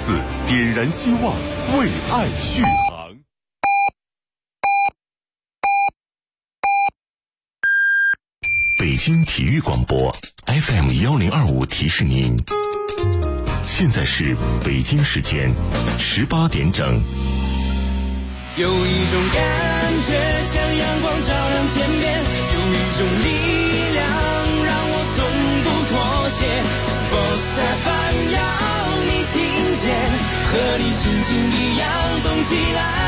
字，点燃希望，为爱续航。北京体育广播 FM1025提示您，现在是北京时间18点整。 有一种感觉像阳光照亮天边，有一种力量让我从不妥协。Sports FM 要你听见，和你心情一样动起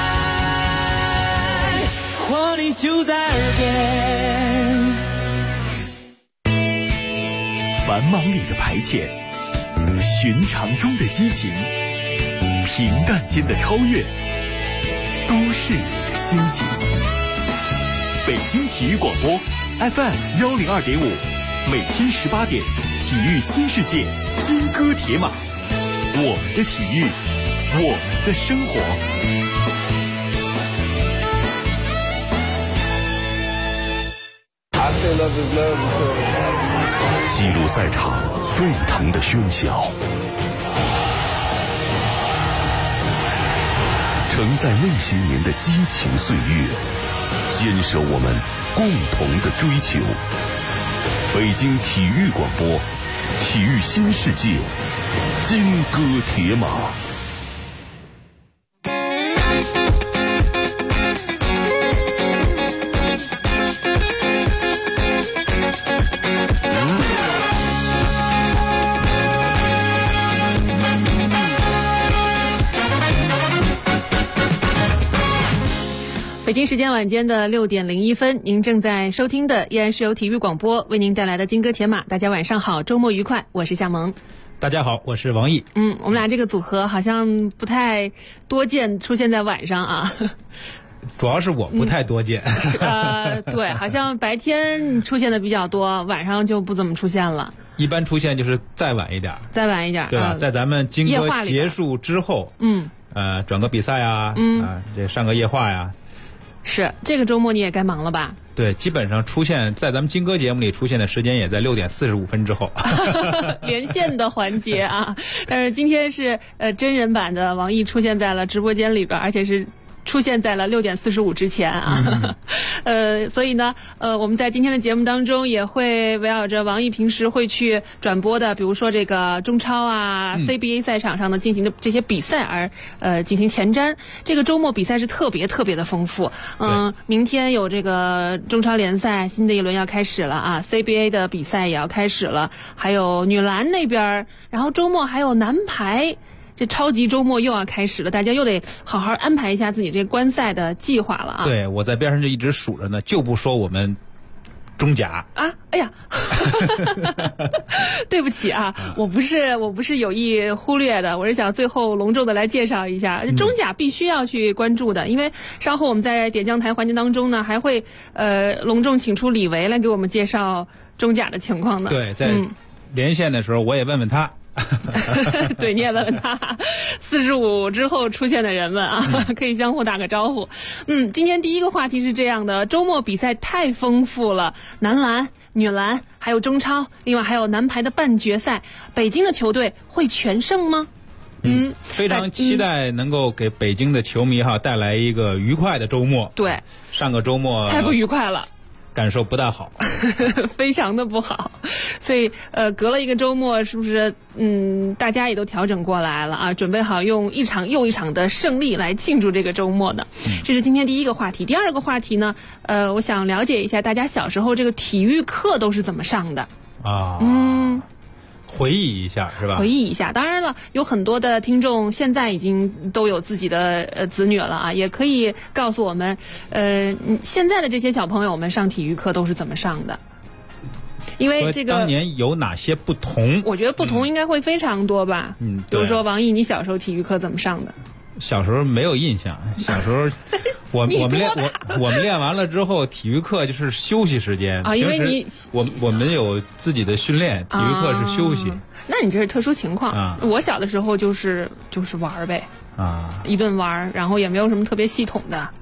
来，活力就在耳边。 繁忙里的排遣，寻常中的激情，平淡间的超越，都市心情。北京体育广播 FM102.5，每天18点，体育新世界，金戈铁马，我们的体育，我们的生活。 记录赛场沸腾的喧嚣，承载那些年的激情岁月，坚守我们共同的追求。北京体育广播，体育新世界，金戈铁马。 北京时间晚间的6点01分，您正在收听的依然是由体育广播为您带来的金戈铁马。大家晚上好，周末愉快，我是夏萌。 大家好，我是王毅。 我们俩这个组合好像不太多见出现在晚上啊。 主要是我不太多见。 对，好像白天出现的比较多，晚上就不怎么出现了。 一般出现就是再晚一点，对吧？在咱们金戈结束之后，转个比赛啊，这上个夜话呀。 是，这个周末你也该忙了吧？ 对，基本上出现在咱们金戈节目里出现的时间也在6点45分之后。 连线的环节啊，但是今天是真人版的王毅出现在了直播间里边，而且是出现在了6点45之前啊。所以呢，我们在今天的节目当中也会围绕着王毅平时会去转播的，比如说这个中超啊、CBA 赛场上的进行的这些比赛而进行前瞻。这个周末比赛是特别的丰富。明天有这个中超联赛新的一轮要开始了啊 ，CBA 的比赛也要开始了，还有女篮那边，然后周末还有男排。这超级周末又要开始了，大家又得好好安排一下自己这观赛的计划了啊！ 对，我在边上就一直数着呢，就不说我们中甲啊！哎呀，对不起啊，我不是有意忽略的，我是想最后隆重的来介绍一下中甲必须要去关注的，因为稍后我们在点将台环节当中呢，还会隆重请出李维来给我们介绍中甲的情况呢。 对，在连线的时候我也问问他。 对，你也问问他，45之后出现的人们啊，可以相互打个招呼。今天第一个话题是这样的，周末比赛太丰富了，男篮、女篮，还有中超，另外还有男排的半决赛，北京的球队会全胜吗？ 非常期待能够给北京的球迷带来一个愉快的周末。 对， 上个周末太不愉快了。 感受不大好。 非常的不好，所以隔了一个周末，是不是大家也都调整过来了啊？准备好用一场又一场的胜利来庆祝这个周末呢？这是今天第一个话题。第二个话题呢，我想了解一下大家小时候这个体育课都是怎么上的啊？ 回忆一下是吧？ 回忆一下，当然了，有很多的听众现在已经都有自己的子女了啊，也可以告诉我们，现在的这些小朋友们上体育课都是怎么上的？因为这个当年有哪些不同？ 我觉得不同应该会非常多吧。比如说王毅，你小时候体育课怎么上的？ 小时候没有印象，小时候我们练完了之后，体育课就是休息时间啊，因为你我们有自己的训练，体育课是休息。 那你这是特殊情况啊！我小的时候就是玩呗啊，一顿玩，然后也没有什么特别系统的。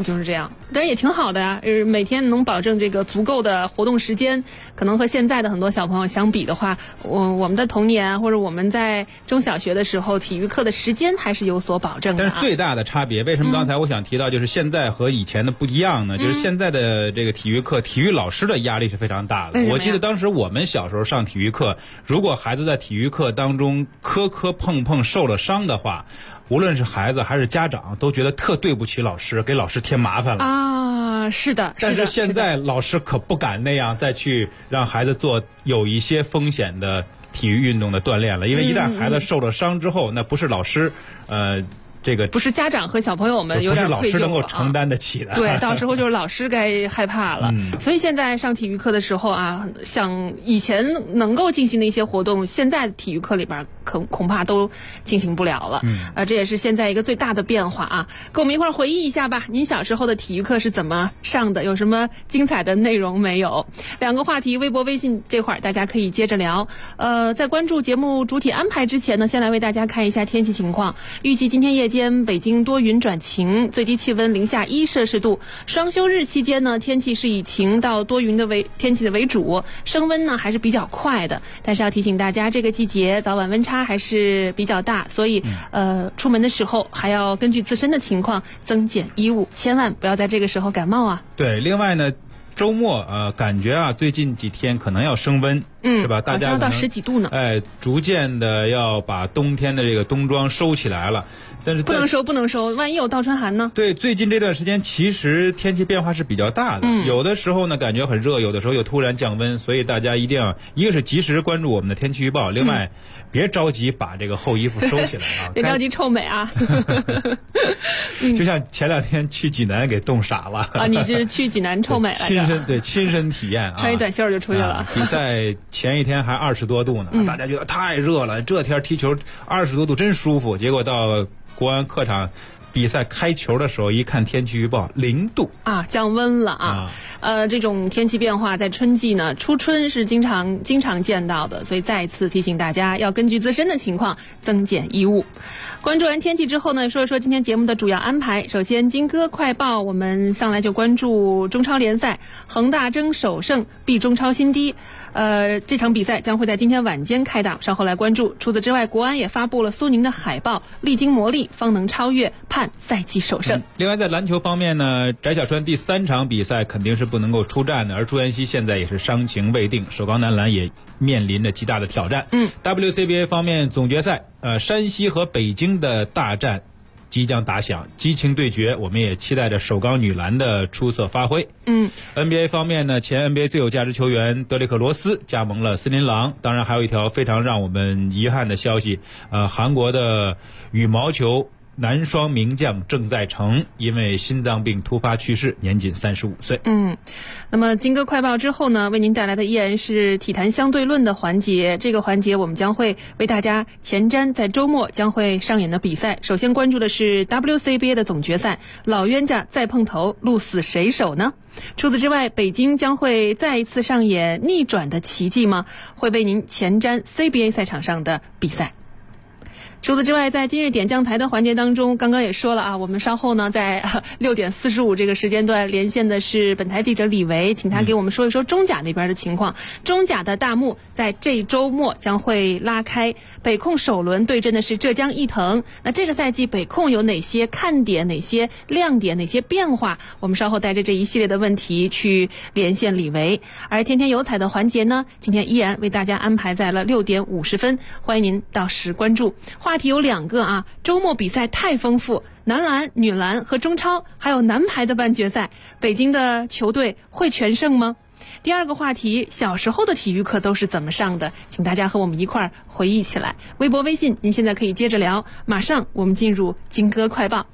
就是这样，但是也挺好的呀。每天能保证这个足够的活动时间，可能和现在的很多小朋友相比的话，我们的童年或者我们在中小学的时候，体育课的时间还是有所保证的。 但是最大的差别，为什么刚才我想提到，就是现在和以前的不一样呢？就是现在的这个体育课，体育老师的压力是非常大的。我记得当时我们小时候上体育课，如果孩子在体育课当中磕磕碰碰受了伤的话，无论是孩子还是家长都觉得特对不起老师，给老师添麻烦了啊。是的， 但是现在老师可不敢那样再去让孩子做有一些风险的体育运动的锻炼了，因为一旦孩子受了伤之后，那不是老师这个不是家长和小朋友们有点愧疚了， 不是老师能够承担得起的。 对，到时候就是老师该害怕了。所以现在上体育课的时候啊，像以前能够进行的一些活动，现在体育课里边恐怕都进行不了了。这也是现在一个最大的变化啊。跟我们一块儿回忆一下吧，您小时候的体育课是怎么上的？有什么精彩的内容没有？两个话题，微博、微信这块儿大家可以接着聊。在关注节目主体安排之前呢，先来为大家看一下天气情况。预计今天夜间北京多云转晴，最低气温零下1摄氏度。双休日期间呢，天气是以晴到多云的天气的为主，升温呢还是比较快的。但是要提醒大家，这个季节早晚温差还是比较大，所以出门的时候还要根据自身的情况增减衣物，千万不要在这个时候感冒啊。 对，另外呢，周末感觉啊，最近几天可能要升温，是吧？大家要到10几度呢。 逐渐的要把冬天的这个冬装收起来了。但是不能收，万一有倒春寒呢？ 对，最近这段时间其实天气变化是比较大的，有的时候呢感觉很热，有的时候又突然降温，所以大家一定要，一个是及时关注我们的天气预报，另外别着急把这个厚衣服收起来啊， 别着急臭美啊。 就像前2天去济南给冻傻了啊！你是去济南臭美了？ 亲身体验啊， 穿一短袖就出去了。 比赛前一天还20多度呢，大家觉得太热了，这天踢球20多度真舒服，结果到国安客场比赛开球的时候，一看天气预报0度啊，降温了啊。这种天气变化在春季呢，初春是经常见到的，所以再一次提醒大家要根据自身的情况增减衣物。关注完天气之后呢，说一说今天节目的主要安排。首先，金歌快报，我们上来就关注中超联赛，恒大争首胜，逼中超新低。这场比赛将会在今天晚间开打，稍后来关注。除此之外，国安也发布了苏宁的海报，历经磨砺方能超越，盼赛季首胜。 另外，在篮球方面呢，翟小川第3场比赛肯定是不能够出战的，而朱彦曦现在也是伤情未定，首钢男篮也面临着极大的挑战。WCBA 方面总决赛，山西和北京的大战即将打响，激情对决，我们也期待着首钢女篮的出色发挥。NBA 方面呢，前 NBA 最有价值球员德里克罗斯加盟了森林狼。当然还有一条非常让我们遗憾的消息，韩国的羽毛球男双名将郑在成因为心脏病突发去世，年仅35岁。 那么金歌快报之后呢，为您带来的依然是体坛相对论的环节。这个环节我们将会为大家前瞻在周末将会上演的比赛。首先关注的是 WCBA 的总决赛，老冤家再碰头，鹿死谁手呢？除此之外，北京将会再一次上演逆转的奇迹吗？会为您前瞻 CBA 赛场上的比赛。除此之外，在今日点将台的环节当中，刚刚也说了啊，我们稍后呢在6点45这个时间段连线的是本台记者李维，请他给我们说一说中甲那边的情况。中甲的大幕在这周末将会拉开，北控首轮对阵的是浙江毅腾。那这个赛季北控有哪些看点、哪些亮点、哪些变化？我们稍后带着这一系列的问题去连线李维。而天天有彩的环节呢，今天依然为大家安排在了6点50分，欢迎您到时关注。话题有2个啊，周末比赛太丰富，男篮、女篮和中超，还有男排的半决赛，北京的球队会全胜吗？第2个话题，小时候的体育课都是怎么上的？请大家和我们一块儿回忆起来。微博、微信，您现在可以接着聊。马上我们进入金歌快报。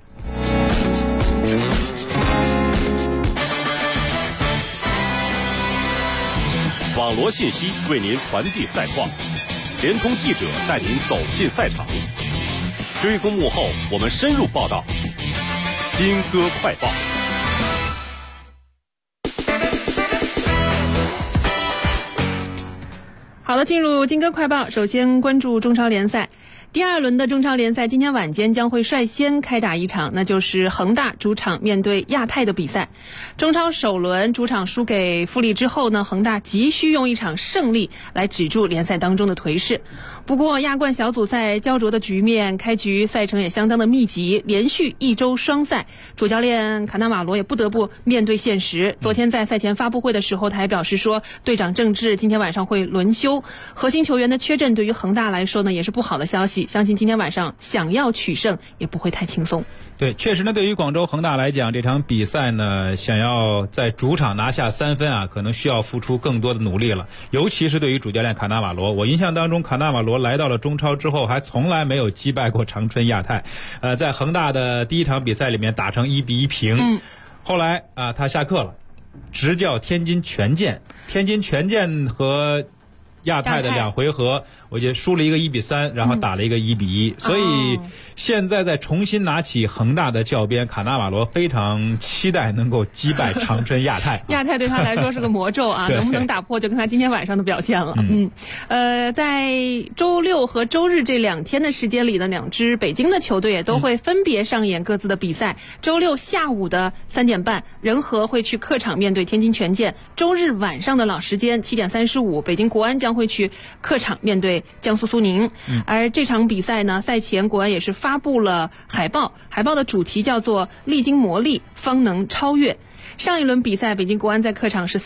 网罗信息为您传递赛况，联通记者带您走进赛场，追踪幕后，我们深入报道。金歌快报。 好了，进入金歌快报，首先关注中超联赛。 第2轮的中超联赛今天晚间将会率先开打一场，那就是恒大主场面对亚泰的比赛。中超首轮主场输给富力之后呢，恒大急需用一场胜利来止住联赛当中的颓势。不过亚冠小组赛焦灼的局面，开局赛程也相当的密集，连续1周双赛，主教练卡纳瓦罗也不得不面对现实。昨天在赛前发布会的时候，他还表示说，队长郑智今天晚上会轮休，核心球员的缺阵对于恒大来说呢，也是不好的消息。相信今天晚上想要取胜也不会太轻松。 对，确实呢，对于广州恒大来讲，这场比赛呢，想要在主场拿下3分啊，可能需要付出更多的努力了。尤其是对于主教练卡纳瓦罗，我印象当中，卡纳瓦罗来到了中超之后，还从来没有击败过长春亚泰。在恒大的第1场比赛里面打成1-1平，后来啊，他下课了，执教天津权健，天津权健和亚太的2回合，我觉得输了一个1-3，然后打了一个1-1，所以现在再重新拿起恒大的教鞭，卡纳瓦罗非常期待能够击败长春亚泰。 亚泰对他来说是个魔咒啊，能不能打破就跟他今天晚上的表现了。在周6和周日这2天的时间里呢，2支北京的球队也都会分别上演各自的比赛。周6下午的3点半，仁和会去客场面对天津权健；周日晚上的老时间7点35，北京国安将会去客场面对江苏苏宁。而这场比赛呢，赛前国安也是发布了海报，海报的主题叫做历经磨砺方能超越。上一轮比赛，北京国安在客场是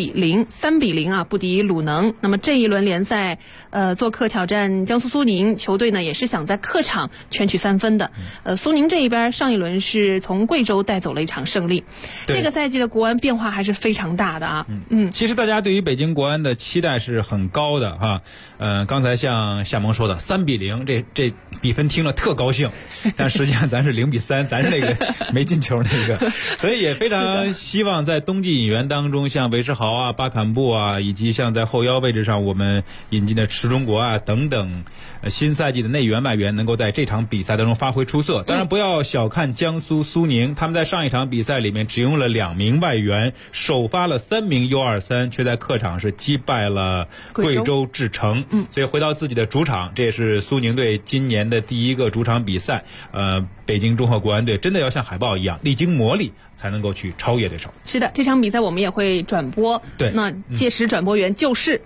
3-0啊，不敌鲁能。那么这一轮联赛，做客挑战江苏苏宁，球队呢也是想在客场全取3分的。苏宁这一边上一轮是从贵州带走了一场胜利。这个赛季的国安变化还是非常大的啊。 其实大家对于北京国安的期待是很高的哈。刚才像夏萌说的3-0，这比分听了特高兴，但实际上咱是0-3，咱是那个没进球那个，所以也非常希望在冬季引援当中，像韦世豪啊、巴坎布啊，以及像在后腰位置上我们引进的池中国啊等等，新赛季的内援外援能够在这场比赛当中发挥出色。当然不要小看江苏苏宁，他们在上一场比赛里面只用了2名外援，首发了3名 U23， 却在客场是击败了贵州智诚。所以回到自己的主场，这也是苏宁队今年的第1个主场比赛。北京中赫国安队真的要像海报一样历经磨砺，才能够去超越对手。 是的，这场比赛我们也会转播。 对， 那届时转播员就是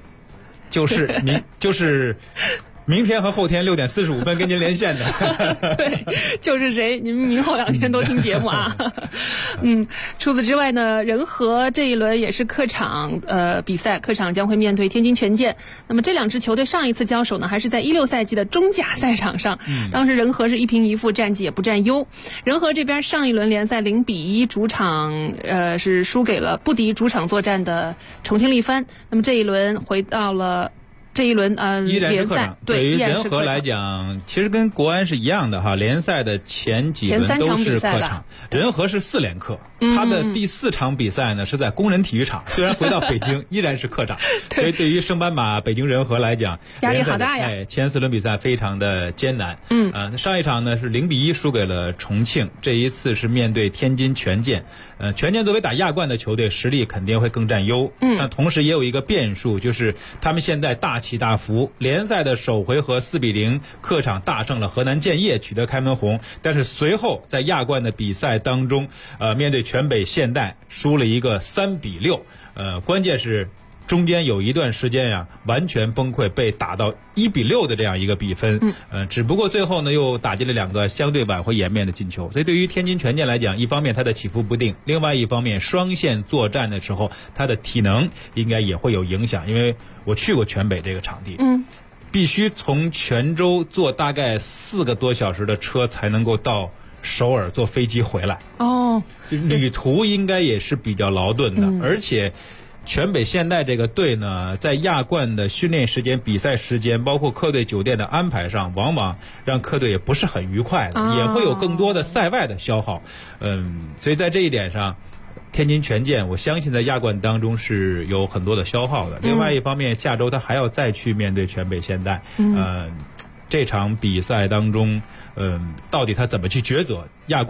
明天和后天6点45分跟您连线的。 对，就是谁？您明后2天都听节目啊。除此之外呢，仁和这一轮也是客场比赛，客场将会面对天津权健。那么这2支球队上一次交手呢，还是在16赛季的中甲赛场上。当时仁和是1平1负，战绩也不占优。仁和这边上一轮联赛0-1主场是输给了不敌主场作战的重庆力帆。那么这一轮回到了。这一轮联赛对于仁和来讲，其实跟国安是一样的哈，联赛的前几轮都是客场，仁和是4连客，他的第4场比赛呢是在工人体育场，虽然回到北京依然是客场，所以对于升班马北京仁和来讲， 压力好大呀。 前4轮比赛非常的艰难。上一场呢是0-1输给了重庆，这一次是面对天津权健。权健作为打亚冠的球队，实力肯定会更占优。但同时也有一个变数，就是他们现在大起大伏，联赛的首回合4-0客场大胜了河南建业，取得开门红。但是随后在亚冠的比赛当中，面对全北现代输了一个3-6。关键是中间有一段时间呀，完全崩溃，被打到1-6的这样一个比分。只不过最后呢，又打进了2个相对挽回颜面的进球。所以对于天津权健来讲，一方面他的起伏不定，另外一方面双线作战的时候，他的体能应该也会有影响。因为我去过全北这个场地，必须从泉州坐大概4个多小时的车才能够到首尔，坐飞机回来。旅途应该也是比较劳顿的。而且全北现代这个队呢，在亚冠的训练时间、比赛时间，包括客队酒店的安排上，往往让客队也不是很愉快的，也会有更多的赛外的消耗。所以在这一点上，天津权健我相信在亚冠当中是有很多的消耗的。另外一方面，下周他还要再去面对全北现代。这场比赛当中，到底他怎么去抉择亚冠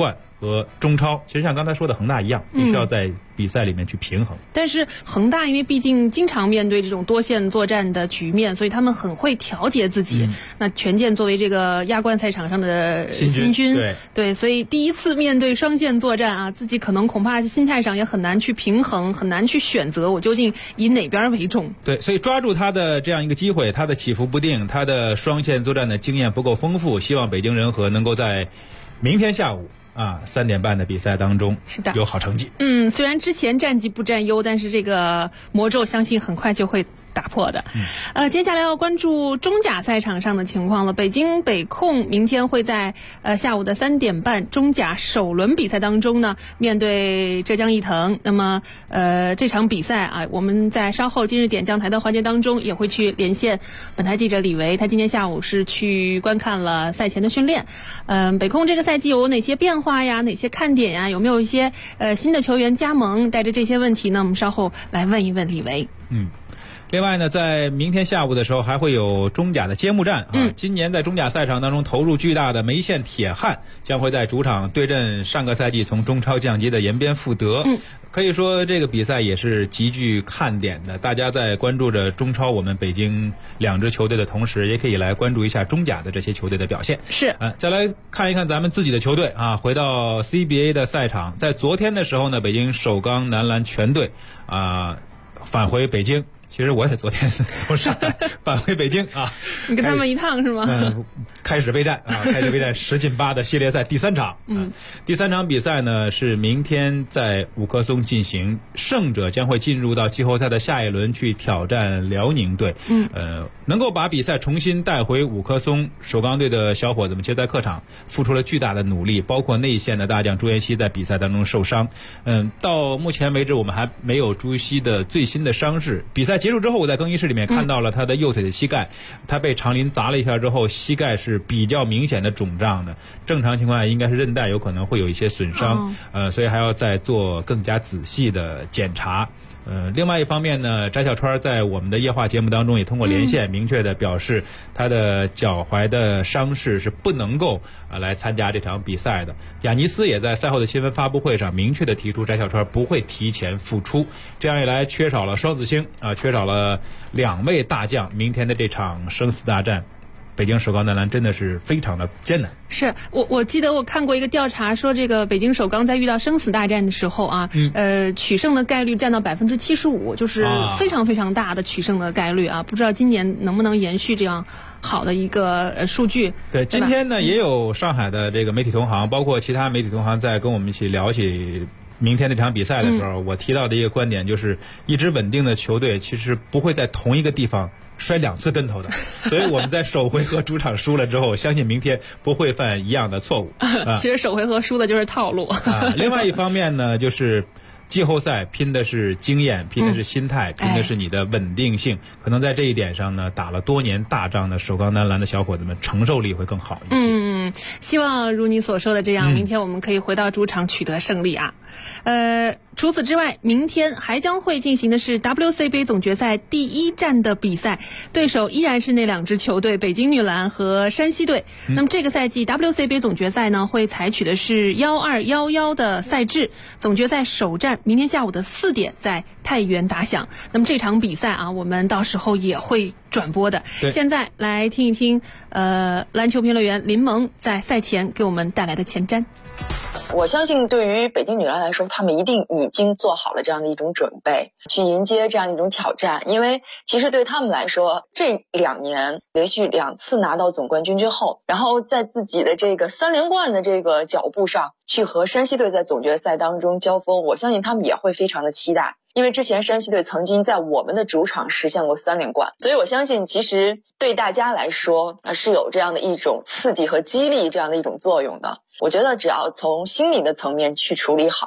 和中超，其实像刚才说的恒大一样，必须要在比赛里面去平衡。 但是恒大因为毕竟经常面对这种多线作战的局面，所以他们很会调节自己。那权健作为这个亚冠赛场上的新军，对，所以第一次面对双线作战啊，自己可能恐怕心态上也很难去平衡，很难去选择我究竟以哪边为重。 对，所以抓住他的这样一个机会，他的起伏不定，他的双线作战的经验不够丰富，希望北京人和能够在明天下午3点半的比赛当中有好成绩。 虽然之前战绩不占优，但是这个魔咒相信很快就会打破的。接下来要关注中甲赛场上的情况了。北京北控明天会在下午的3点半中甲首轮比赛当中呢，面对浙江毅腾。那么这场比赛啊，我们在稍后今日点将台的环节当中也会去连线本台记者李维，他今天下午是去观看了赛前的训练。北控这个赛季有哪些变化呀？哪些看点呀？有没有一些新的球员加盟？带着这些问题呢，我们稍后来问一问李维。 另外呢，在明天下午的时候还会有中甲的揭幕战今年在中甲赛场当中投入巨大的梅县铁汉将会在主场对阵上个赛季从中超降级的延边富德。可以说这个比赛也是极具看点的。大家在关注着中超我们北京2支球队的同时，也可以来关注一下中甲的这些球队的表现。再来看一看咱们自己的球队回到 CBA 的赛场。在昨天的时候呢，北京首钢男篮全队返回北京。其实我也昨天从上海返回北京你跟他们一趟是吗？ 开始备战10进8的系列赛第3场。第3场比赛呢是明天在五棵松进行，胜者将会进入到季后赛的下一轮去挑战辽宁队。能够把比赛重新带回五棵松，首钢队的小伙子们其实在客场付出了巨大的努力，包括内线的大将朱彦西在比赛当中受伤。到目前为止我们还没有朱熹的最新的伤势。比赛结束之后，我在更衣室里面看到了他的右腿的膝盖，他被长林砸了一下之后，膝盖是比较明显的肿胀的，正常情况下应该是韧带有可能会有一些损伤，所以还要再做更加仔细的检查。另外一方面呢，翟小川在我们的夜话节目当中也通过连线明确的表示，他的脚踝的伤势是不能够来参加这场比赛的。雅尼斯也在赛后的新闻发布会上明确的提出，翟小川不会提前复出。这样一来，缺少了双子星缺少了2位大将，明天的这场生死大战，北京首钢男篮真的是非常的艰难。 是我记得我看过一个调查，说这个北京首钢在遇到生死大战的时候取胜的概率占到75%，就是非常非常大的取胜的概率不知道今年能不能延续这样好的一个数据。 对，今天呢也有上海的这个媒体同行，包括其他媒体同行在跟我们一起聊起明天这场比赛的时候，我提到的一个观点就是，一支稳定的球队其实不会在同一个地方摔2次跟头的，所以我们在首回合主场输了之后，相信明天不会犯一样的错误。 其实首回合输的就是套路。 另外一方面呢，就是季后赛拼的是经验，拼的是心态，拼的是你的稳定性。可能在这一点上呢，打了多年大仗的首钢男篮的小伙子们承受力会更好一些。 希望如你所说的这样，明天我们可以回到主场取得胜利除此之外，明天还将会进行的是 WCBA 总决赛第1站的比赛，对手依然是那2支球队，北京女篮和山西队。那么这个赛季 WCBA 总决赛呢，会采取的是1211的赛制，总决赛首战明天下午的4点在太原打响。那么这场比赛我们到时候也会转播的。现在来听一听篮球评论员林萌在赛前给我们带来的前瞻。 我相信对于北京女篮来说，他们一定已经做好了这样的一种准备，去迎接这样一种挑战。因为其实对他们来说，这2年连续2次拿到总冠军之后，然后在自己的这个3连冠的这个脚步上去和山西队在总决赛当中交锋，我相信他们也会非常的期待。因为之前山西队曾经在我们的主场实现过3连冠，所以我相信其实对大家来说是有这样的一种刺激和激励这样的一种作用的。我觉得只要从心理的层面去处理好，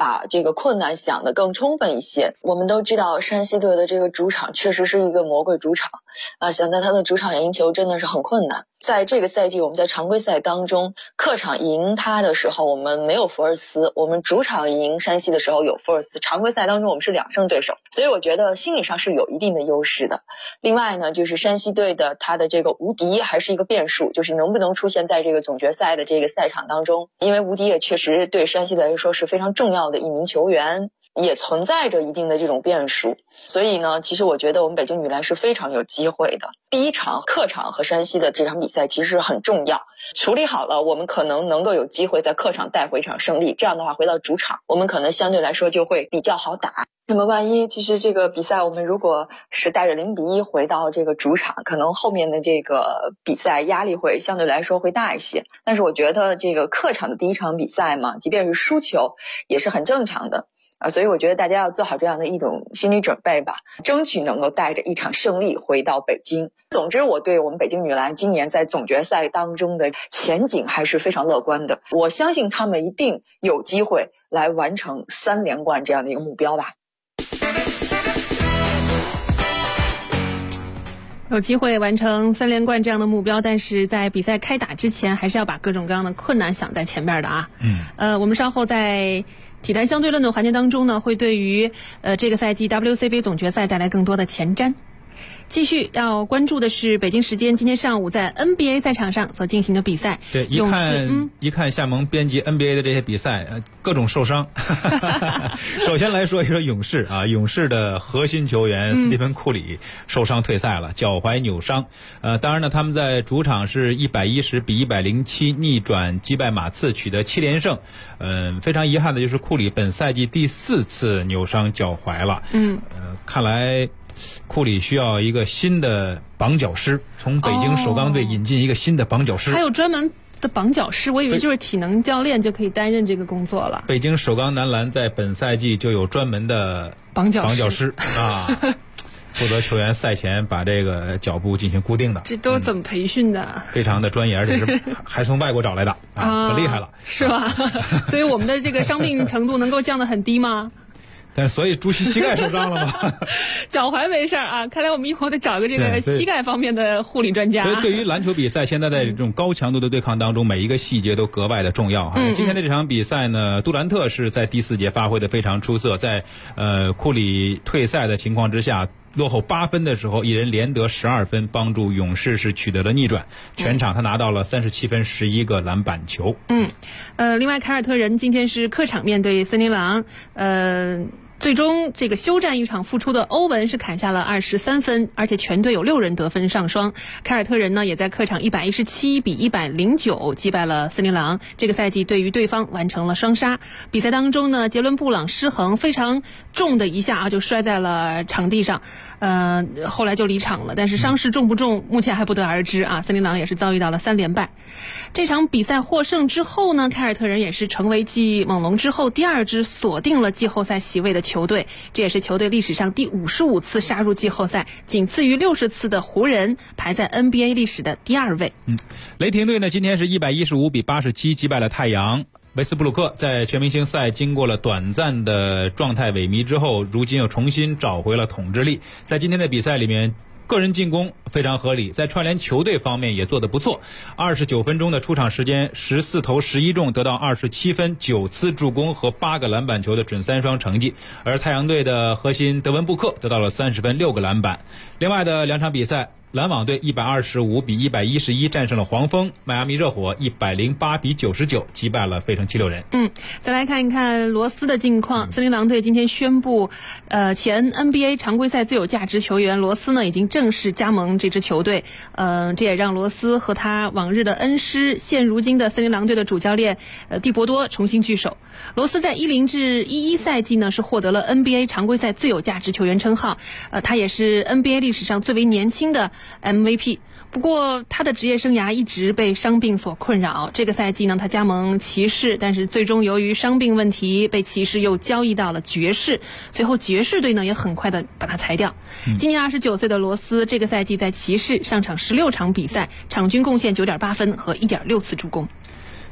把这个困难想得更充分一些。我们都知道山西队的这个主场确实是一个魔鬼主场啊，想在他的主场赢球真的是很困难。在这个赛季我们在常规赛当中客场赢他的时候我们没有福尔斯，我们主场赢山西的时候有福尔斯，常规赛当中我们是2胜对手，所以我觉得心理上是有一定的优势的。另外呢，就是山西队的他的这个无敌还是一个变数，就是能不能出现在这个总决赛的这个赛场当中，因为无敌也确实对山西队来说是非常重要的一名球员，也存在着一定的这种变数。所以呢，其实我觉得我们北京女篮是非常有机会的。第一场客场和山西的这场比赛其实很重要，处理好了我们可能能够有机会在客场带回一场胜利，这样的话回到主场我们可能相对来说就会比较好打。那么万一其实这个比赛我们如果是带着0-1回到这个主场，可能后面的这个比赛压力会相对来说会大一些，但是我觉得这个客场的第一场比赛嘛，即便是输球也是很正常的所以我觉得大家要做好这样的一种心理准备吧，争取能够带着一场胜利回到北京。总之我对我们北京女篮今年在总决赛当中的前景还是非常乐观的，我相信他们一定有机会来完成3连冠这样的一个目标吧。 有机会完成3连冠这样的目标，但是在比赛开打之前还是要把各种各样的困难想在前面的啊。我们稍后在体坛相对论的环节当中呢，会对于这个赛季 WCBA 总决赛带来更多的前瞻。继续要关注的是北京时间今天上午在 NBA 赛场上所进行的比赛。 对，一看夏萌编辑 NBA 的这些比赛，各种受伤。首先来说一说勇士啊，勇士的核心球员斯蒂芬·库里受伤退赛了，脚踝扭伤。当然呢，他们在主场是110-107逆转击败马刺，取得7连胜。非常遗憾的就是库里本赛季第4次扭伤脚踝了。看来库里需要一个新的绑脚师，从北京首钢队引进一个新的绑脚师。 还有专门的绑脚师，我以为就是体能教练就可以担任这个工作了。 北京首钢男篮在本赛季就有专门的绑脚师啊，负责球员赛前把这个脚部进行固定的。 这都是怎么培训的？ 非常的专业，而且是还从外国找来的很厉害了， 是吧？所以我们的这个伤病程度能够降得很低吗？ 但是所以朱熹膝盖受伤了吗？ 脚踝没事啊，看来我们以后得找个这个膝盖方面的护理专家。 所以对于篮球比赛，现在在这种高强度的对抗当中，每一个细节都格外的重要。今天的这场比赛呢，杜兰特是在第4节发挥的非常出色，在库里退赛的情况之下，落后8分的时候，一人连得12分，帮助勇士是取得了逆转。全场他拿到了37分，11个篮板球。 另外凯尔特人今天是客场面对森林狼，最终这个休战一场复出的欧文是砍下了23分，而且全队有6人得分上双。凯尔特人呢也在客场117-109击败了森林狼，这个赛季对于对方完成了双杀。比赛当中呢，杰伦布朗失衡，非常重的一下就摔在了场地上，后来就离场了，但是伤势重不重目前还不得而知啊。森林狼也是遭遇到了3连败。这场比赛获胜之后呢，凯尔特人也是成为继猛龙之后第2支锁定了季后赛席位的球队，这也是球队历史上第55次杀入季后赛，仅次于60次的湖人，排在 NBA 历史的第2位。 雷霆队呢今天是115-87击败了太阳。维斯布鲁克在全明星赛经过了短暂的状态萎靡之后，如今又重新找回了统治力。在今天的比赛里面，个人进攻非常合理，在串联球队方面也做得不错。29分钟的出场时间，14投11中，得到27分、9次助攻和8个篮板球的准3双成绩。而太阳队的核心德文布克得到了30分、6个篮板。另外的2场比赛，篮网队125-111战胜了黄蜂，迈阿密热火108-99击败了费城76人。 再来看一看罗斯的近况。森林狼队今天宣布，前 NBA 常规赛最有价值球员罗斯呢已经正式加盟这支球队。这也让罗斯和他往日的恩师，现如今的森林狼队的主教练蒂博多重新聚首。罗斯在10-11赛季呢是获得了 NBA 常规赛最有价值球员称号，他也是 NBA 历史上最为年轻的MVP。不过他的职业生涯一直被伤病所困扰，这个赛季呢他加盟骑士，但是最终由于伤病问题被骑士又交易到了爵士，随后爵士队呢也很快的把他裁掉。今年29岁的罗斯这个赛季在骑士上场16场比赛，场均贡献9.8分和1.6次助攻。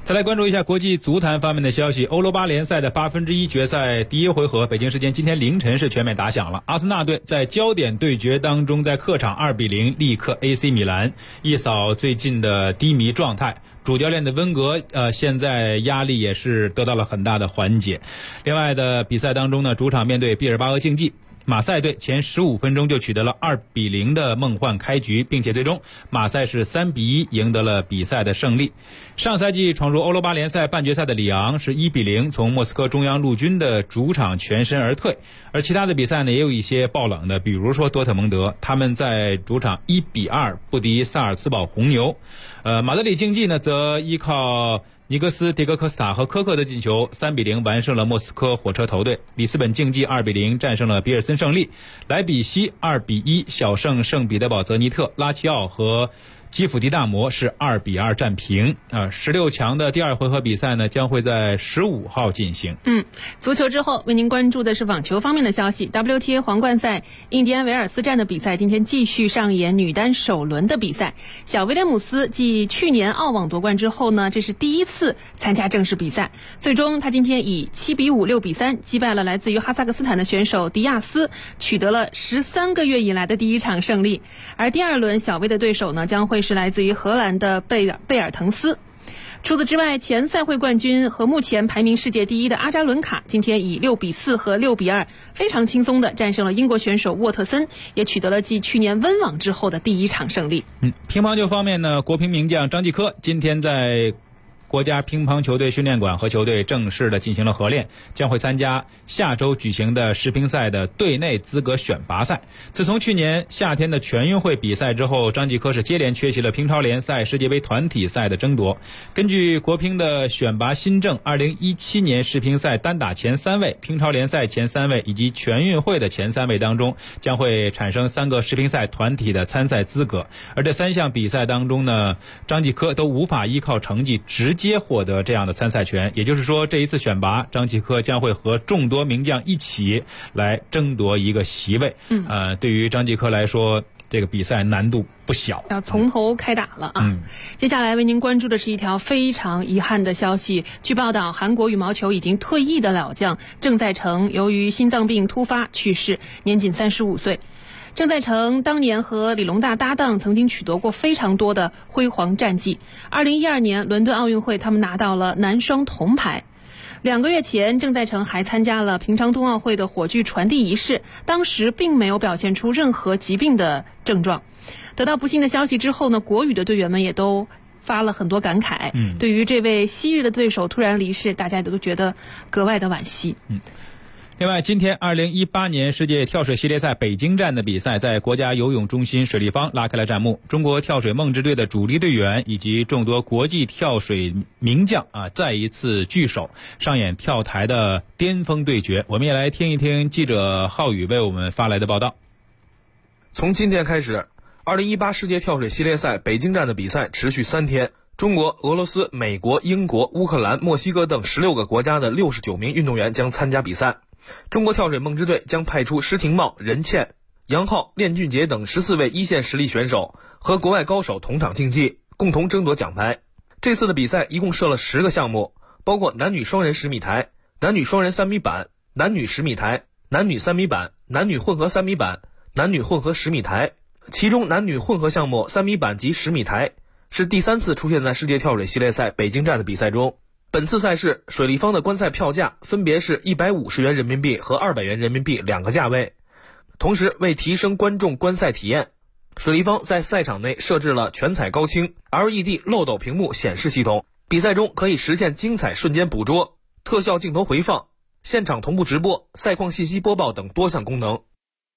再来关注一下国际足坛方面的消息，欧罗巴联赛的1/8决赛第一回合，北京时间今天凌晨是全面打响了。阿森纳队在焦点对决当中，在客场2-0力克 AC 米兰，一扫最近的低迷状态。主教练的温格现在压力也是得到了很大的缓解。另外的比赛当中呢，主场面对毕尔巴鄂竞技，马赛队前15分钟就取得了2-0的梦幻开局，并且最终马赛是3-1赢得了比赛的胜利。上赛季闯入欧罗巴联赛半决赛的里昂是1-0从莫斯科中央陆军的主场全身而退。而其他的比赛呢，也有一些爆冷的，比如说多特蒙德，他们在主场1-2不敌萨尔茨堡红牛。马德里竞技呢，则依靠尼格斯、迭戈科斯塔和科克的进球3-0完胜了莫斯科火车头队。里斯本竞技2-0战胜了比尔森胜利。莱比锡2-1小胜圣彼得堡泽尼特。拉齐奥和基辅迪纳摩是2-2战平。16强的第二回合比赛呢，将会在15号进行。 足球之后为您关注的是网球方面的消息。WTA 皇冠赛印第安维尔斯站的比赛今天继续上演女单首轮的比赛。小威廉姆斯继去年澳网夺冠之后呢，这是第一次参加正式比赛。最终他今天以7-5、6-3击败了来自于哈萨克斯坦的选手迪亚斯，取得了13个月以来的第一场胜利。而第二轮小威的对手呢，将会是来自于荷兰的贝尔滕斯。除此之外，前赛会冠军和目前排名世界第一的阿扎伦卡今天以6-4和6-2非常轻松地战胜了英国选手沃特森，也取得了继去年温网之后的第一场胜利。 乒乓球方面呢，国乒名将张继科今天在国家乒乓球队训练馆和球队正式的进行了合练，将会参加下周举行的世乒赛的队内资格选拔赛。自从去年夏天的全运会比赛之后，张继科是接连缺席了乒超联赛、世界杯团体赛的争夺。根据国乒的选拔新政，2017年世乒赛单打前3位、乒超联赛前3位以及全运会的前3位当中，将会产生3个世乒赛团体的参赛资格。而这3项比赛当中呢，张继科都无法依靠成绩直接获得这样的参赛权，也就是说，这一次选拔，张继科将会和众多名将一起来争夺一个席位。对于张继科来说，这个比赛难度不小， 要从头开打了啊！接下来为您关注的是一条非常遗憾的消息。据报道，韩国羽毛球已经退役的老将郑在成由于心脏病突发去世，年仅35岁。郑在成当年和李龙大搭档，曾经取得过非常多的辉煌战绩。2012年伦敦奥运会，他们拿到了男双铜牌。2个月前，郑在成还参加了平昌冬奥会的火炬传递仪式，当时并没有表现出任何疾病的症状。得到不幸的消息之后呢，国羽的队员们也都发了很多感慨。对于这位昔日的对手突然离世，大家都觉得格外的惋惜。 另外，今天2018年世界跳水系列赛北京站的比赛在国家游泳中心水立方拉开了战幕。中国跳水梦之队的主力队员以及众多国际跳水名将再一次聚首，上演跳台的巅峰对决。我们也来听一听记者浩宇为我们发来的报道。 从今天开始，2018世界跳水系列赛北京站的比赛持续3天。中国、俄罗斯、美国、英国、乌克兰、墨西哥等16个国家的69名运动员将参加比赛。中国跳水梦之队将派出施廷懋、任茜、杨昊、练俊杰等14位一线实力选手和国外高手同场竞技，共同争夺奖牌。这次的比赛一共设了10个项目，包括男女双人10米台、男女双人3米板、男女10米台、男女3米板、男女混合3米板、男女混合10米台。其中男女混合项目3米板及10米台是第3次出现在世界跳水系列赛北京站的比赛中。本次赛事水立方的观赛票价分别是150元人民币和200元人民币2个价位。同时，为提升观众观赛体验，水立方在赛场内设置了全彩高清 LED 漏斗屏幕显示系统，比赛中可以实现精彩瞬间捕捉、特效镜头回放、现场同步直播、赛况信息播报等多项功能。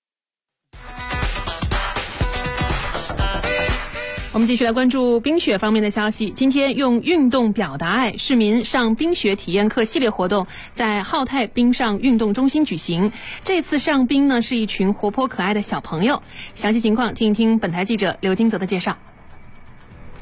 我们继续来关注冰雪方面的消息。今天用运动表达爱市民上冰雪体验课系列活动在浩泰冰上运动中心举行。这次上冰呢是一群活泼可爱的小朋友。详细情况听一听本台记者刘金泽的介绍。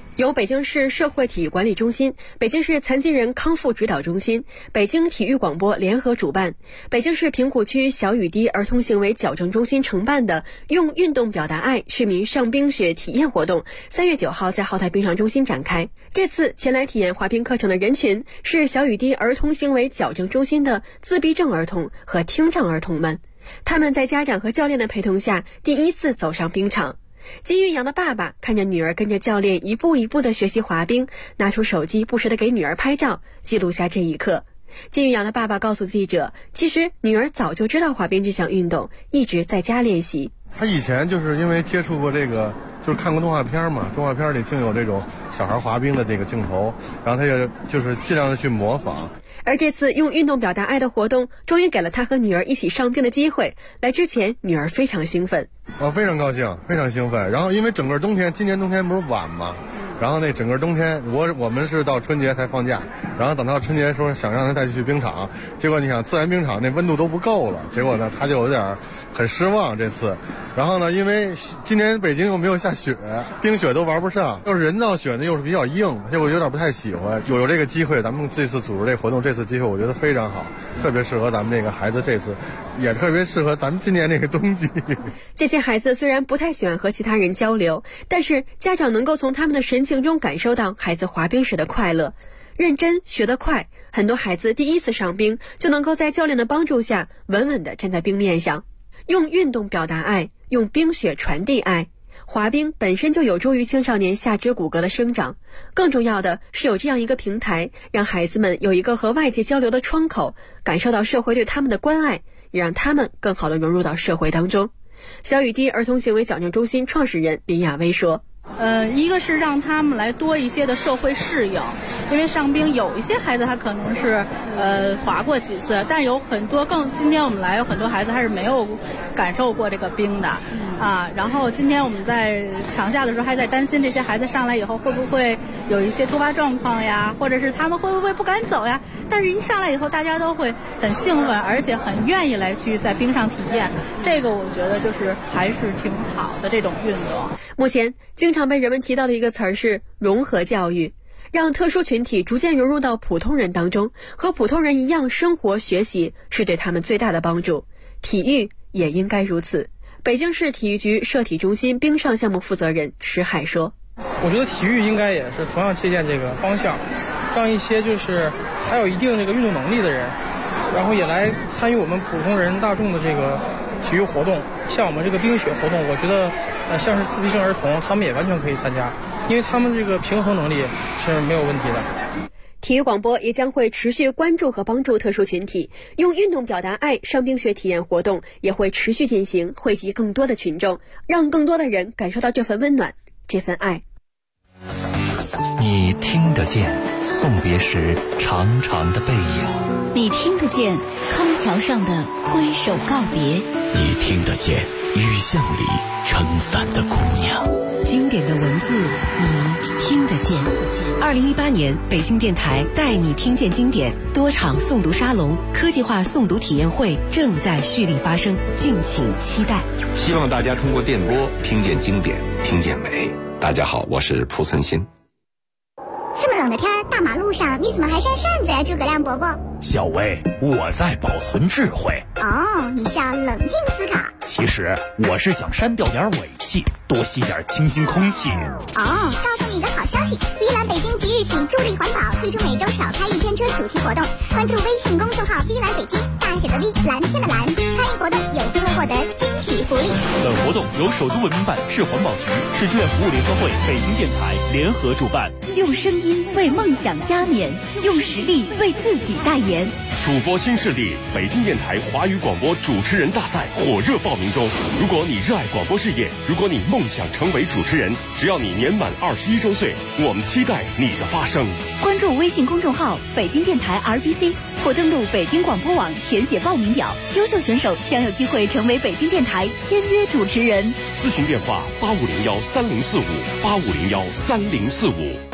由北京市社会体育管理中心、北京市残疾人康复指导中心、北京体育广播联合主办，北京市平谷区小雨滴儿童行为矫正中心承办的用运动表达爱市民上冰雪体验活动3月9号在浩台冰上中心展开。这次前来体验滑冰课程的人群是小雨滴儿童行为矫正中心的自闭症儿童和听障儿童们，他们在家长和教练的陪同下第一次走上冰场。金玉阳的爸爸看着女儿跟着教练一步一步地学习滑冰，拿出手机不时地给女儿拍照，记录下这一刻。金玉阳的爸爸告诉记者，其实女儿早就知道滑冰这项运动，一直在家练习。 他以前就是因为接触过这个，就是看过动画片嘛，动画片里竟有这种小孩滑冰的这个镜头，然后他也就是尽量的去模仿。 而这次用运动表达爱的活动，终于给了他和女儿一起上冰的机会。来之前，女儿非常兴奋。 非常高兴，非常兴奋。然后因为整个冬天，今年冬天不是晚嘛，然后那整个冬天，我们是到春节才放假，然后等到春节说想让他带去冰场，结果你想自然冰场那温度都不够了，结果呢他就有点很失望这次。然后呢，因为今年北京又没有下雪，冰雪都玩不上，又是人造雪呢，又是比较硬，结果有点不太喜欢。有这个机会，咱们这次组织这活动，这次机会我觉得非常好，特别适合咱们这个孩子，这次也特别适合咱们今年这个冬季。 这些孩子虽然不太喜欢和其他人交流，但是家长能够从他们的神情中感受到孩子滑冰时的快乐。认真学得快，很多孩子第一次上冰就能够在教练的帮助下稳稳地站在冰面上。用运动表达爱，用冰雪传递爱。滑冰本身就有助于青少年下肢骨骼的生长，更重要的是有这样一个平台，让孩子们有一个和外界交流的窗口，感受到社会对他们的关爱，也让他们更好地融入到社会当中。小雨滴儿童行为矫正中心创始人林亚薇说， 一个是让他们来多一些的社会适应，因为上冰有一些孩子他可能是滑过几次，但有很多今天我们来有很多孩子还是没有感受过这个冰的啊。然后今天我们在场下的时候还在担心这些孩子上来以后会不会有一些突发状况呀，或者是他们会不会不敢走呀，但是一上来以后大家都会很兴奋，而且很愿意来去在冰上体验，这个我觉得就是还是挺好的这种运动。 目前经常被人们提到的一个词儿是融合教育，让特殊群体逐渐融入到普通人当中，和普通人一样生活学习，是对他们最大的帮助。体育也应该如此。北京市体育局社体中心冰上项目负责人石海说， 我觉得体育应该也是同样借鉴这个方向，让一些就是还有一定这个运动能力的人，然后也来参与我们普通人大众的这个体育活动。像我们这个冰雪活动，我觉得像是自闭症儿童他们也完全可以参加，因为他们这个平衡能力是没有问题的。 体育广播也将会持续关注和帮助特殊群体，用运动表达爱上冰雪体验活动也会持续进行，汇集更多的群众，让更多的人感受到这份温暖，这份爱。 你听得见送别时长长的背影， 你听得见康桥上的挥手告别， 你听得见雨巷里撑伞的姑娘。 经典的文字你听得见。 2018年北京电台带你听见经典多场诵读沙龙、科技化诵读体验会正在蓄力发生，敬请期待。 希望大家通过电波听见经典，听见美。大家好，我是蒲存昕。 这么冷的天，大马路上你怎么还扇扇子呀，诸葛亮伯伯？ 小薇，我在保存智慧。 哦，你是要冷静思考。 其实我是想删掉点尾气，多吸点清新空气。 哦，告诉你一个好消息，碧蓝北京即日起助力环保，推出每周少开一天车主题活动。关注微信公众号碧蓝北京，大写的 V， 蓝天的蓝，参与活动有机会获得惊喜福利。 本活动由首都文明办、市环保局、市志愿服务联合会、北京电台联合主办。 用声音为梦想加冕，用实力为自己代言。 主播新势力北京电台华语广播主持人大赛火热报名中。如果你热爱广播事业，如果你梦想成为主持人，只要你年满21周岁，我们期待你的发声。 关注微信公众号北京电台 RBC 或登录北京广播网填写报名表，优秀选手将有机会成为北京电台签约主持人。 咨询电话85013045，85013045。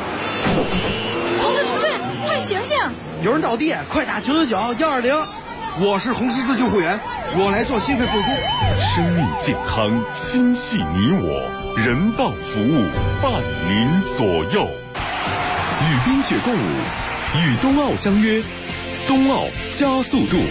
快醒醒！ 有人倒地，快打999-120。我是红十字救护员，我来做心肺复苏。 生命健康，心系你我。 人道服务伴您左右。与冰雪共舞，与冬奥相约，冬奥加速度。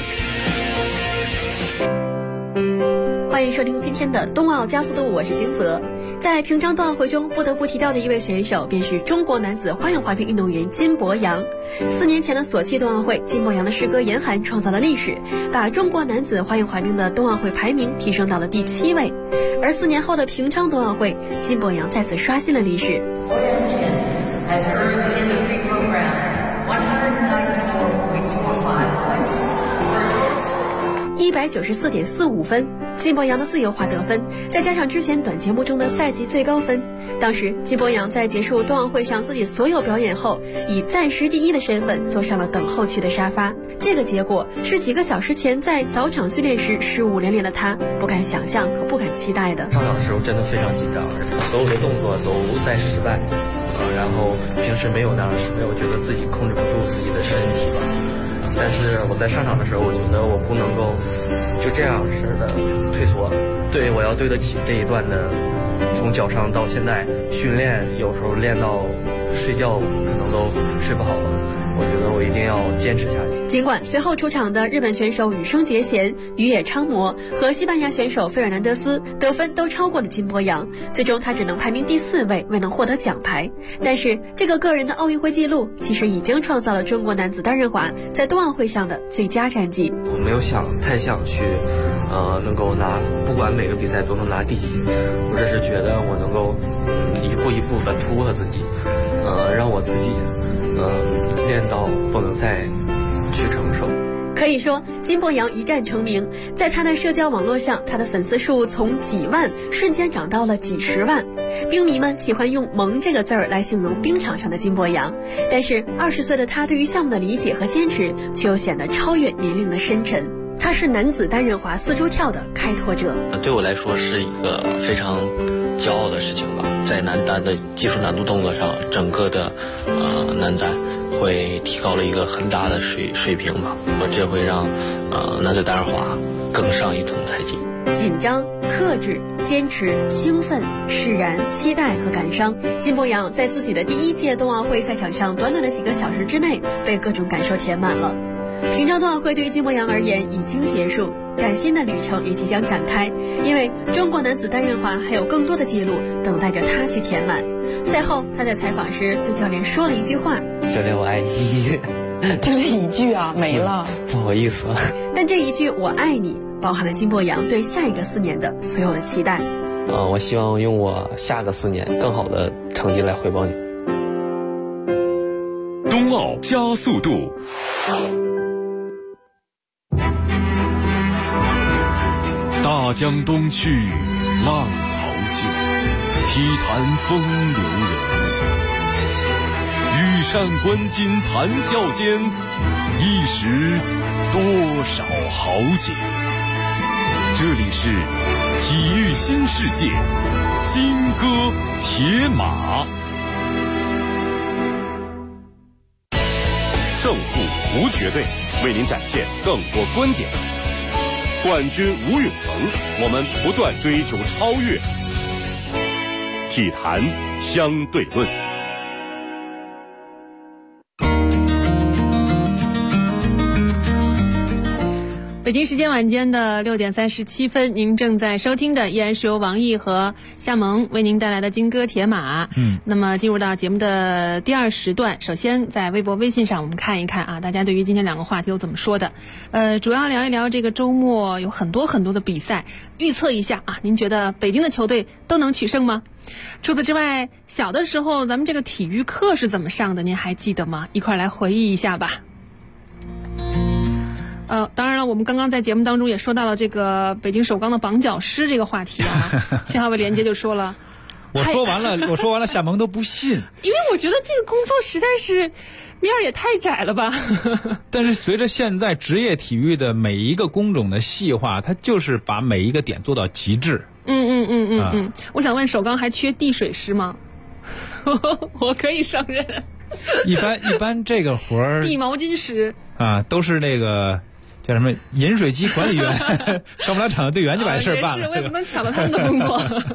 欢迎收听今天的冬奥加速度，我是金泽。在平昌冬奥会中不得不提到的一位选手便是中国男子花样滑冰运动员金博洋。4年前的索契冬奥会，金博洋的师哥严寒创造了历史，把中国男子花样滑冰的冬奥会排名提升到了第7位。而4年后的平昌冬奥会，金博洋再次刷新了历史。194.45分，金博洋的自由滑得分，再加上之前短节目中的赛季最高分。当时金博洋在结束冬奥会上自己所有表演后，以暂时第1的身份坐上了等候区的沙发。这个结果是几个小时前在早场训练时失误连连的他不敢想象和不敢期待的。 上场的时候真的非常紧张，所有的动作都在失败，然后平时没有那样的失败，我觉得自己控制不住自己的身体吧。但是我在上场的时候，我觉得我不能够就这样式的退缩，对，我要对得起这一段的从脚上到现在训练，有时候练到睡觉可能都睡不好了，我觉得我一定要坚持下去。 尽管随后出场的日本选手羽生结弦、宇野昌磨和西班牙选手费尔南德斯得分都超过了金博洋，最终他只能排名第4位，未能获得奖牌。但是这个个人的奥运会纪录其实已经创造了中国男子单人滑在冬奥会上的最佳战绩。 我没有太想去能够拿，不管每个比赛都能拿第几，我只是觉得我能够一步一步的突破自己，让我自己练到不能再去承受。 可以说金博洋一战成名，在他的社交网络上，他的粉丝数从几万瞬间涨到了几10万。冰迷们喜欢用萌这个字儿来形容冰场上的金博洋，但是20岁的他对于项目的理解和坚持却又显得超越年龄的深沉。他是男子单人滑4周跳的开拓者， 对我来说是一个非常骄傲的事情吧。在男单的技术难度动作上，整个的男单会提高了一个很大的水平吧，这会让男子单人滑更上一层台阶。 紧张、克制、坚持、兴奋、释然、期待和感伤，金博洋在自己的第1届冬奥会赛场上短短的几个小时之内被各种感受填满了。平昌冬奥会对于金博洋而言已经结束，崭新的旅程也即将展开，因为中国男子单人滑还有更多的记录等待着他去填满。赛后他在采访时对教练说了一句话： 教练，我爱你。 就这一句啊，没了。 不好意思。 但这一句我爱你包含了金博洋对下一个4年的所有的期待。 我希望用我下个4年更好的成绩来回报你。 冬奥加速度。大江东去，浪淘尽，体坛风流人。羽扇纶巾谈笑间，一时多少豪杰。这里是体育新世界，金戈铁马。胜负无绝对，为您展现更多观点。冠军无永恒，我们不断追求超越。体坛相对论。 北京时间晚间的6点37分，您正在收听的依然是由王毅和夏萌为您带来的金戈铁马。那么进入到节目的第2时段，首先在微博微信上我们看一看啊，大家对于今天2个话题都怎么说的。主要聊一聊这个周末有很多的比赛，预测一下啊，您觉得北京的球队都能取胜吗？除此之外，小的时候咱们这个体育课是怎么上的，您还记得吗？一块来回忆一下吧。当然了，我们刚刚在节目当中也说到了这个北京首钢的绑脚师这个话题啊。7号位连接就说了， 我说完了，夏萌都不信， 因为我觉得这个工作实在是面儿也太窄了吧。 但是随着现在职业体育的每一个工种的细化，它就是把每一个点做到极致。 我想问，首钢还缺递水师吗？我可以胜任。 一般这个活儿， 递毛巾师啊，都是那个叫什么饮水机管理员，上不了场的队员就把这事儿办了。 也是，我也不能抢了他们的工作。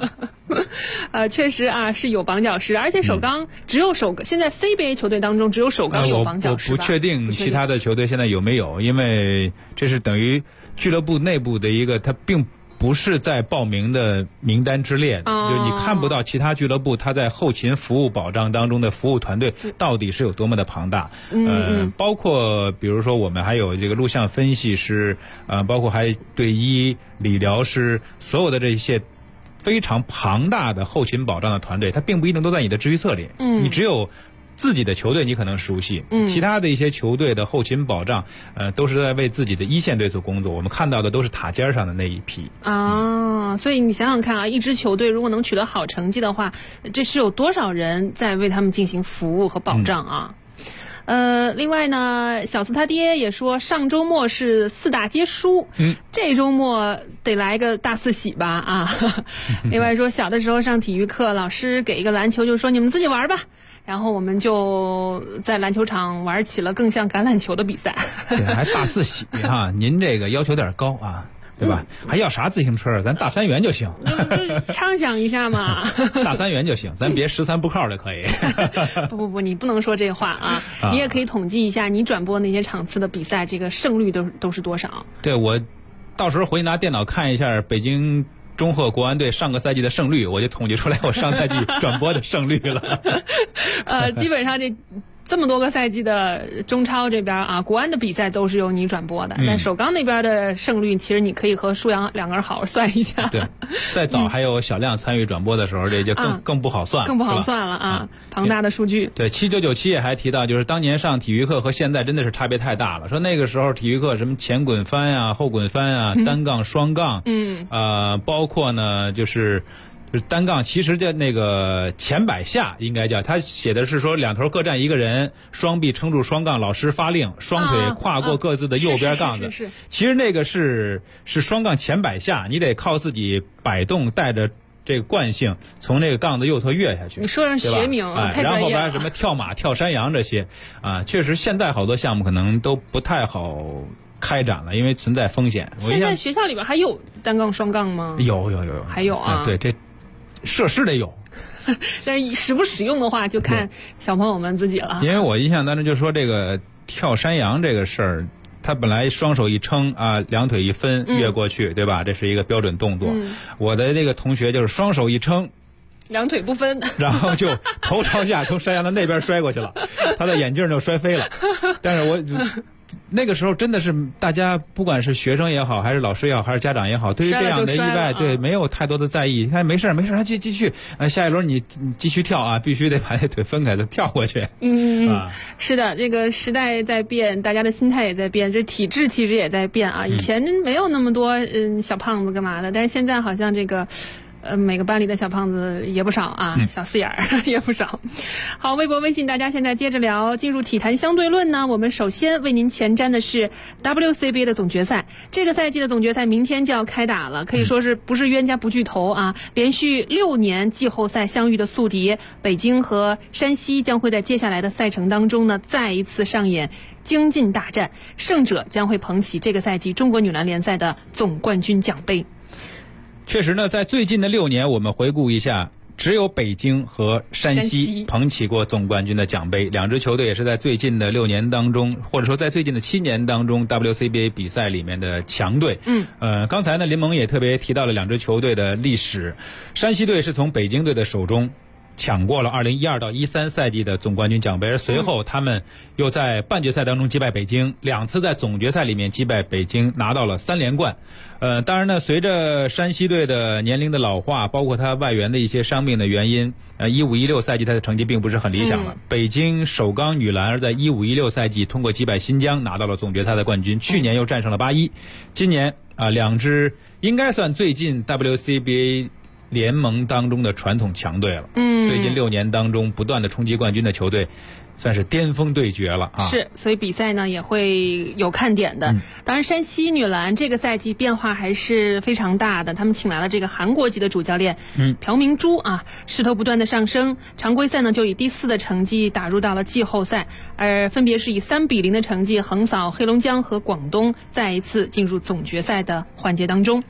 确实啊是有绑脚石，而且首钢只有现在 CBA 球队当中只有首钢有绑脚石吧？ 我不确定其他的球队现在有没有，因为这是等于俱乐部内部的一个，它并不是在报名的名单之列的，就你看不到其他俱乐部他在后勤服务保障当中的服务团队到底是有多么的庞大。包括比如说我们还有这个录像分析师，包括还队医、理疗师，所有的这些非常庞大的后勤保障的团队，它并不一定都在你的知识册里。你只有自己的球队你可能熟悉，其他的一些球队的后勤保障，都是在为自己的一线队所工作。我们看到的都是塔尖上的那一批啊，所以你想想看啊，一支球队如果能取得好成绩的话，这是有多少人在为他们进行服务和保障啊？另外呢，小四他爹也说，上周末是4大皆输，这周末得来个大四喜吧啊！另外说，小的时候上体育课，老师给一个篮球就说你们自己玩吧。然后我们就在篮球场玩起了更像橄榄球的比赛。 对，还大四喜啊！您这个要求有点高啊，对吧？还要啥自行车？咱大3元就行。 畅想一下嘛。 大3元就行，咱别13步靠的可以。 不，你不能说这话啊！你也可以统计一下你转播那些场次的比赛，这个胜率都是多少？ 对，我到时候回去拿电脑看一下北京中赫国安队上个赛季的胜率，我就统计出来我上赛季转播的胜率了。 基本上这么多个赛季的中超这边啊，国安的比赛都是由你转播的，但首钢那边的胜率，其实你可以和舒阳两个人好好算一下。 对，再早还有小亮参与转播的时候，这就更不好算， 更不好算了啊！庞大的数据。 对，7997也还提到，就是当年上体育课和现在真的是差别太大了。说那个时候体育课什么前滚翻呀、后滚翻呀、单杠、双杠，包括呢就是单杠，其实叫那个前摆下，应该叫，他写的是说两头各站一个人，双臂撑住双杠，老师发令，双腿跨过各自的右边杠子。其实那个是双杠前摆下，你得靠自己摆动，带着这个惯性从那个杠子右侧跃下去。 你说上学名太专业了。 然后后边什么跳马、跳山羊这些啊，确实现在好多项目可能都不太好开展了，因为存在风险。 现在学校里边还有单杠、双杠吗？ 有， 还有啊。 对，这设施得有， 但是使不使用的话，就看小朋友们自己了。 因为我印象当中就说这个跳山羊这个事儿，他本来双手一撑啊，两腿一分越过去，对吧？这是一个标准动作。我的这个同学就是双手一撑， 两腿不分， 然后就头朝下从山羊的那边摔过去了，他的眼镜就摔飞了。但是我那个时候真的是大家不管是学生也好，还是老师也好，还是家长也好，对于这样的意外，对没有太多的在意。看没事，继续，下一轮你继续跳啊，必须得把那腿分开的跳过去。 是的，这个时代在变，大家的心态也在变，这体质其实也在变啊。以前没有那么多小胖子干嘛的，但是现在好像这个。每个班里的小胖子也不少啊，小四眼儿也不少。好，微博、微信，大家现在接着聊。进入体坛相对论呢，我们首先为您前瞻的是 WCBA 的总决赛。这个赛季的总决赛明天就要开打了，可以说是不是冤家不聚头啊！连续6年季后赛相遇的宿敌北京和山西将会在接下来的赛程当中呢，再一次上演精进大战，胜者将会捧起这个赛季中国女篮联赛的总冠军奖杯。 确实呢，在最近的6年，我们回顾一下，只有北京和山西捧起过总冠军的奖杯。两支球队也是在最近的6年当中，或者说在最近的7年当中 WCBA 比赛里面的强队。刚才呢，林萌也特别提到了两支球队的历史。山西队是从北京队的手中抢过了2012到13赛季的总冠军奖杯，而随后他们又在半决赛当中击败北京，2次在总决赛里面击败北京，拿到了3连冠。当然呢，随着山西队的年龄的老化，包括他外援的一些伤病的原因，15-16赛季他的成绩并不是很理想了。北京首钢女篮而在15-16赛季通过击败新疆拿到了总决赛的冠军，去年又战胜了81。今年两支应该算最近 WCBA联盟当中的传统强队了。最近6年当中不断的冲击冠军的球队，算是巅峰对决了啊！ 是，所以比赛呢也会有看点的。当然，山西女篮这个赛季变化还是非常大的，他们请来了这个韩国籍的主教练朴明珠啊，势头不断的上升。常规赛呢就以第4的成绩打入到了季后赛，而分别是以3-0的成绩横扫黑龙江和广东，再一次进入总决赛的环节当中。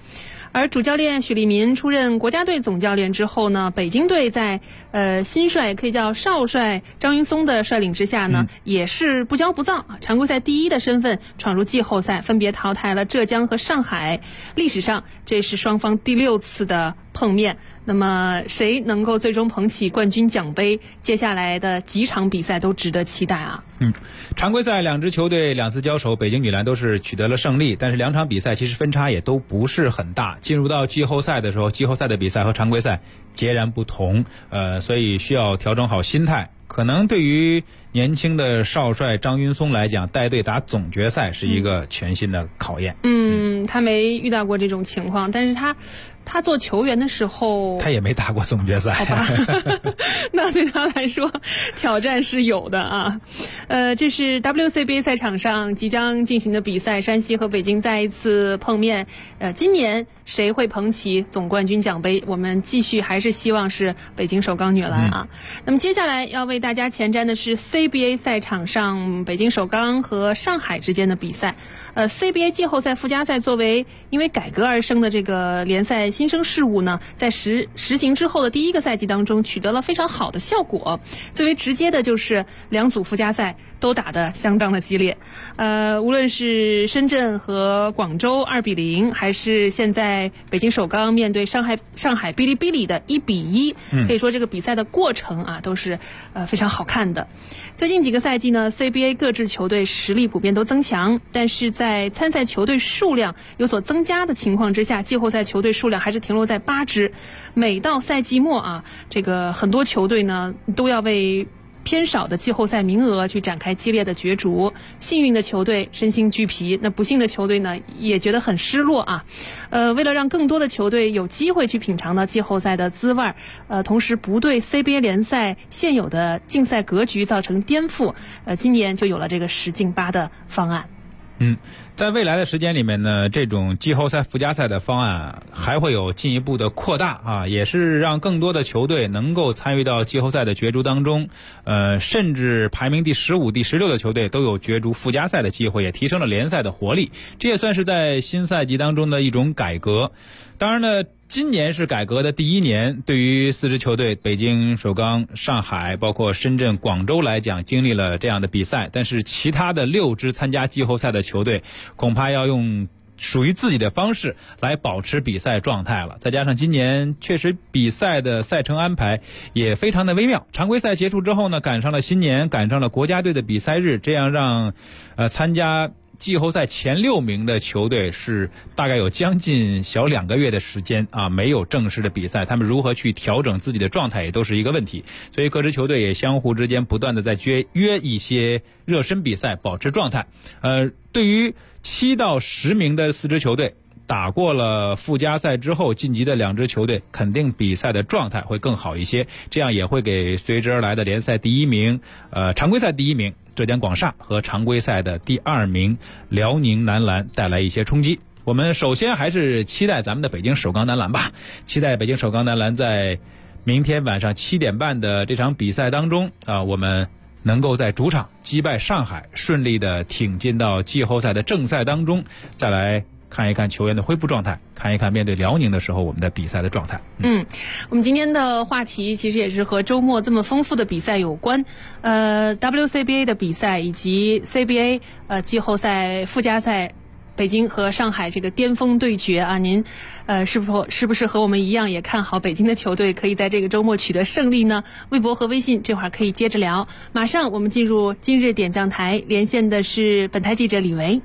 而主教练许利民出任国家队总教练之后呢，北京队在新帅可以叫少帅张云松的率领之下呢，也是不骄不躁，常规赛第一的身份闯入季后赛，分别淘汰了浙江和上海。历史上这是双方第6次的碰面。那么谁能够最终捧起冠军奖杯？接下来的几场比赛都值得期待啊。 常规赛2支球队2次交手，北京女篮都是取得了胜利，但是2场比赛其实分差也都不是很大。进入到季后赛的时候，季后赛的比赛和常规赛截然不同，所以需要调整好心态。可能对于年轻的少帅张云松来讲，带队打总决赛是一个全新的考验。 他没遇到过这种情况，但是他做球员的时候， 他也没打过总决赛。 好吧，那对他来说挑战是有的啊。这是 WCBA 赛场上即将进行的比赛，山西和北京再一次碰面。今年谁会捧起总冠军奖杯？我们继续还是希望是北京首钢女篮啊。那么接下来要为大家前瞻的是 CBA 赛场上北京首钢和上海之间的比赛。CBA 季后赛附加赛作为因为改革而生的这个联赛新生事物呢，在实行之后的第1个赛季当中取得了非常好的效果。最为直接的就是2组附加赛都打得相当的激烈。无论是深圳和广州2-0，还是现在北京首钢面对上海哔哩哔哩的1-1，可以说这个比赛的过程啊都是非常好看的。最近几个赛季呢 CBA 各支球队实力普遍都增强，但是在参赛球队数量有所增加的情况之下，季后赛球队数量还是停留在8支。每到赛季末啊，这个很多球队呢都要为偏少的季后赛名额去展开激烈的角逐。幸运的球队身心俱疲，那不幸的球队呢也觉得很失落啊。为了让更多的球队有机会去品尝到季后赛的滋味，同时不对 CBA 联赛现有的竞赛格局造成颠覆，今年就有了这个10进8的方案。 在未来的时间里面呢，这种季后赛附加赛的方案还会有进一步的扩大啊，也是让更多的球队能够参与到季后赛的角逐当中，甚至排名第15、第16的球队都有角逐附加赛的机会，也提升了联赛的活力。这也算是在新赛季当中的一种改革。当然呢，今年是改革的第1年，对于4支球队北京首钢、上海包括深圳、广州来讲经历了这样的比赛，但是其他的6支参加季后赛的球队恐怕要用属于自己的方式来保持比赛状态了。再加上今年确实比赛的赛程安排也非常的微妙，常规赛结束之后呢，赶上了新年，赶上了国家队的比赛日，这样让参加季后赛前6名的球队是大概有将近小2个月的时间啊，没有正式的比赛，他们如何去调整自己的状态也都是一个问题。所以各支球队也相互之间不断的在约一些热身比赛，保持状态。对于7到10名的4支球队，打过了附加赛之后晋级的2支球队，肯定比赛的状态会更好一些，这样也会给随之而来的联赛第1名、常规赛第1名浙江广厦和常规赛的第2名辽宁男篮带来一些冲击。我们首先还是期待咱们的北京首钢男篮吧，期待北京首钢男篮在明天晚上7点半的这场比赛当中我们能够在主场击败上海，顺利的挺进到季后赛的正赛当中，再来看一看球员的恢复状态，看一看面对辽宁的时候我们的比赛的状态。 我们今天的话题其实也是和周末这么丰富的比赛有关。WCBA 的比赛以及 CBA 季后赛附加赛北京和上海这个巅峰对决啊，您是不是和我们一样也看好北京的球队可以在这个周末取得胜利呢？微博和微信这会儿可以接着聊。马上我们进入今日点将台，连线的是本台记者李维。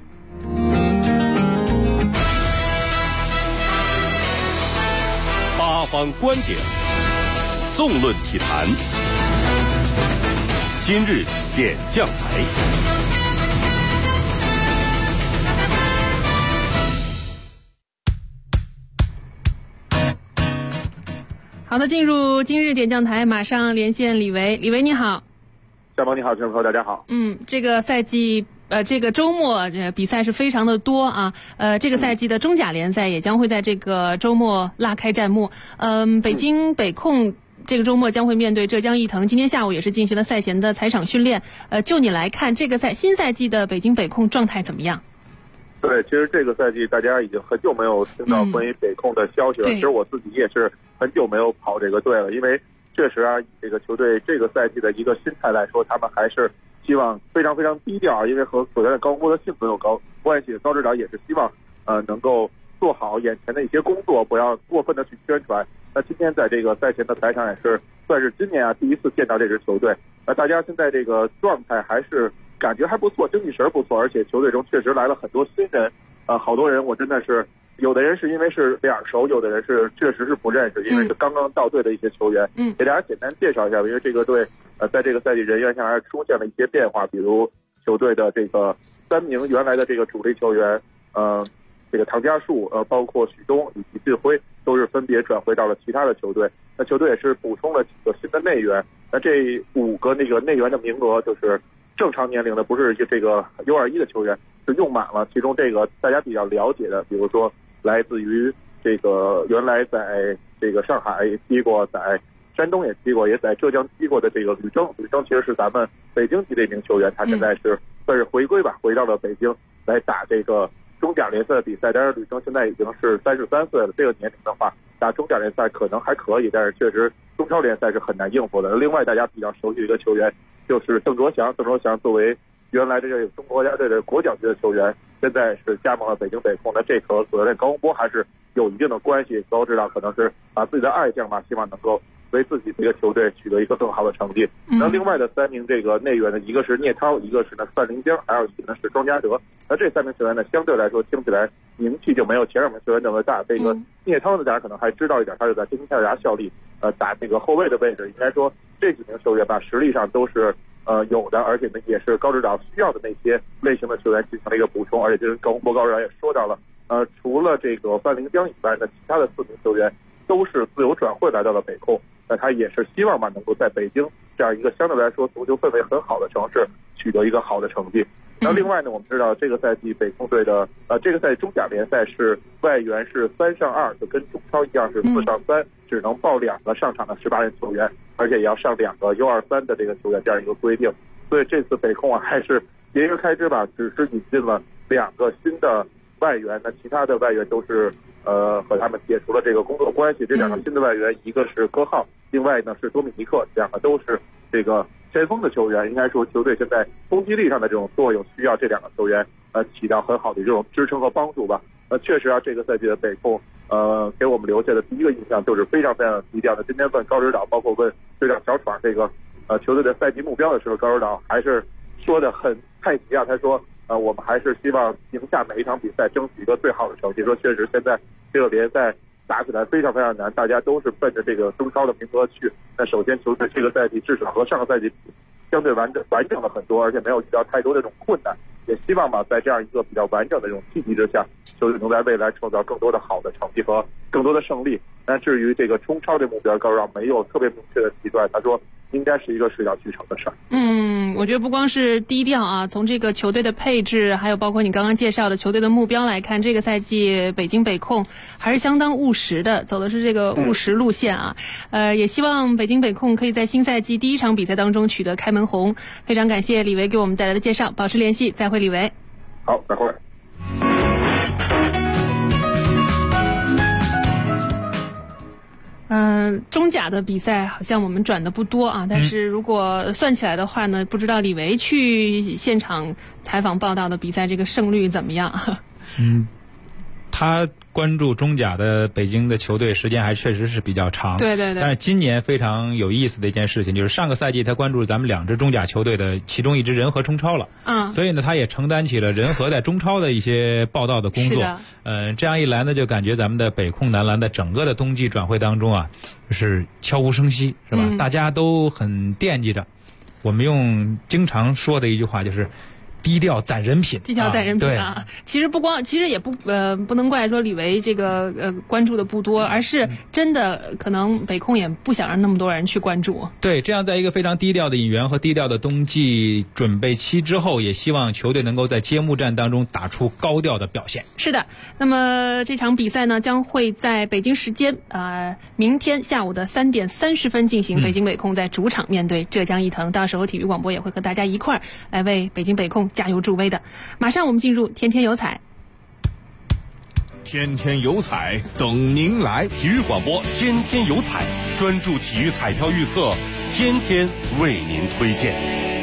八方观点，纵论体坛，今日点将台。 好的，进入今日点将台，马上连线李维。李维你好。 小萌你好，全朋友大家好。 这个赛季这个周末比赛是非常的多啊。这个赛季的中甲联赛也将会在这个周末拉开战幕。北京北控这个周末将会面对浙江毅腾，今天下午也是进行了赛前的踩场训练。就你来看，这个新赛季的北京北控状态怎么样？ 对，其实这个赛季大家已经很久没有听到关于北控的消息了。其实我自己也是很久没有跑这个队了，因为确实啊，以这个球队这个赛季的一个心态来说，他们还是希望非常非常低调，因为和所在的高洪波的性格有关系。高指导也是希望能够做好眼前的一些工作，不要过分的去宣传。那今天在这个赛前的采访也是算是今年第一次见到这支球队。那大家现在这个状态还是感觉还不错，精气神不错，而且球队中确实来了很多新人。好多人我真的是，有的人是因为是脸熟，有的人是确实是不认识，因为是刚刚到队的一些球员。给大家简单介绍一下，因为这个队在这个赛季人员上还出现了一些变化，比如球队的这个3名原来的这个主力球员，这个唐家树，包括许东以及靳辉，都是分别转回到了其他的球队。那球队也是补充了几个新的内援。那这5个那个内援的名额就是正常年龄的，不是这个 U21 的球员是用满了。其中这个大家比较了解的，比如说来自于这个原来在这个上海踢过，在山东也踢过，也在浙江踢过的这个吕征其实是咱们北京籍的一名球员，他现在是算是回归吧，回到了北京来打这个中甲联赛的比赛。但是吕征现在已经是33岁了，这个年龄的话打中甲联赛可能还可以，但是确实中超联赛是很难应付的。另外大家比较熟悉的一个球员就是邓卓翔作为原来这个中国国家队的国脚级的球员，现在是加盟了北京北控。那这和所在高洪波还是有一定的关系。高指导可能是把自己的爱将吧，希望能够为自己这个球队取得一个更好的成绩。那另外的3名这个内援呢，一个是聂涛，一个是范林江，还有一个呢是庄家德。那这3名球员呢，相对来说听起来名气就没有前2名球员那么大。这个聂涛呢，大家可能还知道一点，他是在天津泰达效力，打这个后卫的位置。应该说这几名球员吧，实力上都是有的，而且呢也是高指导需要的那些类型的球员进行了一个补充。而且就是高洪波高指导也说到了，除了这个范林江以外呢，其他的4名球员都是自由转会来到了北控。那他也是希望吧，能够在北京这样一个相对来说足球氛围很好的城市取得一个好的成绩。那另外呢，我们知道这个赛季北控队的这个赛季中甲联赛是外援是3上2，就跟中超一样是4上3，只能报2个上场的18人球员，而且也要上2个 U23的这个球员这样一个规定。所以这次北控还是节约开支吧，只是引进了2个新的外援，那其他的外援都是和他们解除了这个工作关系。这2个新的外援，一个是戈浩，另外呢是多米尼克，2个都是这个前锋的球员。应该说球队现在攻击力上的这种作用需要这2个球员起到很好的这种支撑和帮助吧。确实啊，这个赛季的北控给我们留下的第一个印象就是非常非常低调的。今天问高指导，包括问队长小闯这个球队的赛季目标的时候，高指导还是说的很太急啊。他说我们还是希望赢下每一场比赛，争取一个最好的成绩。说确实现在这个联赛打起来非常非常难，大家都是奔着这个中超的名额去。那首先球队这个赛季至少和上个赛季相对完整了很多，而且没有遇到太多的这种困难。也希望吧，在这样一个比较完整的这种契机之下，球队能在未来创造更多的好的成绩和更多的胜利。但至于这个中超的目标，高指导没有特别明确的提出来，他说应该是一个水到渠成的事儿。 我觉得不光是低调啊，从这个球队的配置，还有包括你刚刚介绍的球队的目标来看，这个赛季北京北控还是相当务实的，走的是这个务实路线啊。也希望北京北控可以在新赛季第1场比赛当中取得开门红。非常感谢李维给我们带来的介绍，保持联系，再会李维。 好，再会。 中甲的比赛好像我们转的不多啊，但是如果算起来的话呢，不知道李维去现场采访报道的比赛这个胜率怎么样？ 他关注中甲的北京的球队时间还确实是比较长， 对对对。 但是今年非常有意思的一件事情就是上个赛季他关注咱们2支中甲球队的其中一支人和冲超了，所以呢他也承担起了人和在中超的一些报道的工作。这样一来呢，就感觉咱们的北控男篮的整个的冬季转会当中啊，就是悄无声息，是吧？大家都很惦记着。我们用经常说的一句话就是低调攒人品， 低调攒人品啊！其实也不能怪说李维这个关注的不多，而是真的可能北控也不想让那么多人去关注。 对，这样在一个非常低调的引援和低调的冬季准备期之后，也希望球队能够在揭幕战当中打出高调的表现。 是的，那么这场比赛呢，将会在北京时间明天下午的3点30分进行。北京北控在主场面对浙江毅腾，到时候体育广播也会和大家一块儿来为北京北控加油助威的。马上我们进入天天有彩。 天天有彩等您来。 体育广播天天有彩，专注体育彩票预测，天天为您推荐。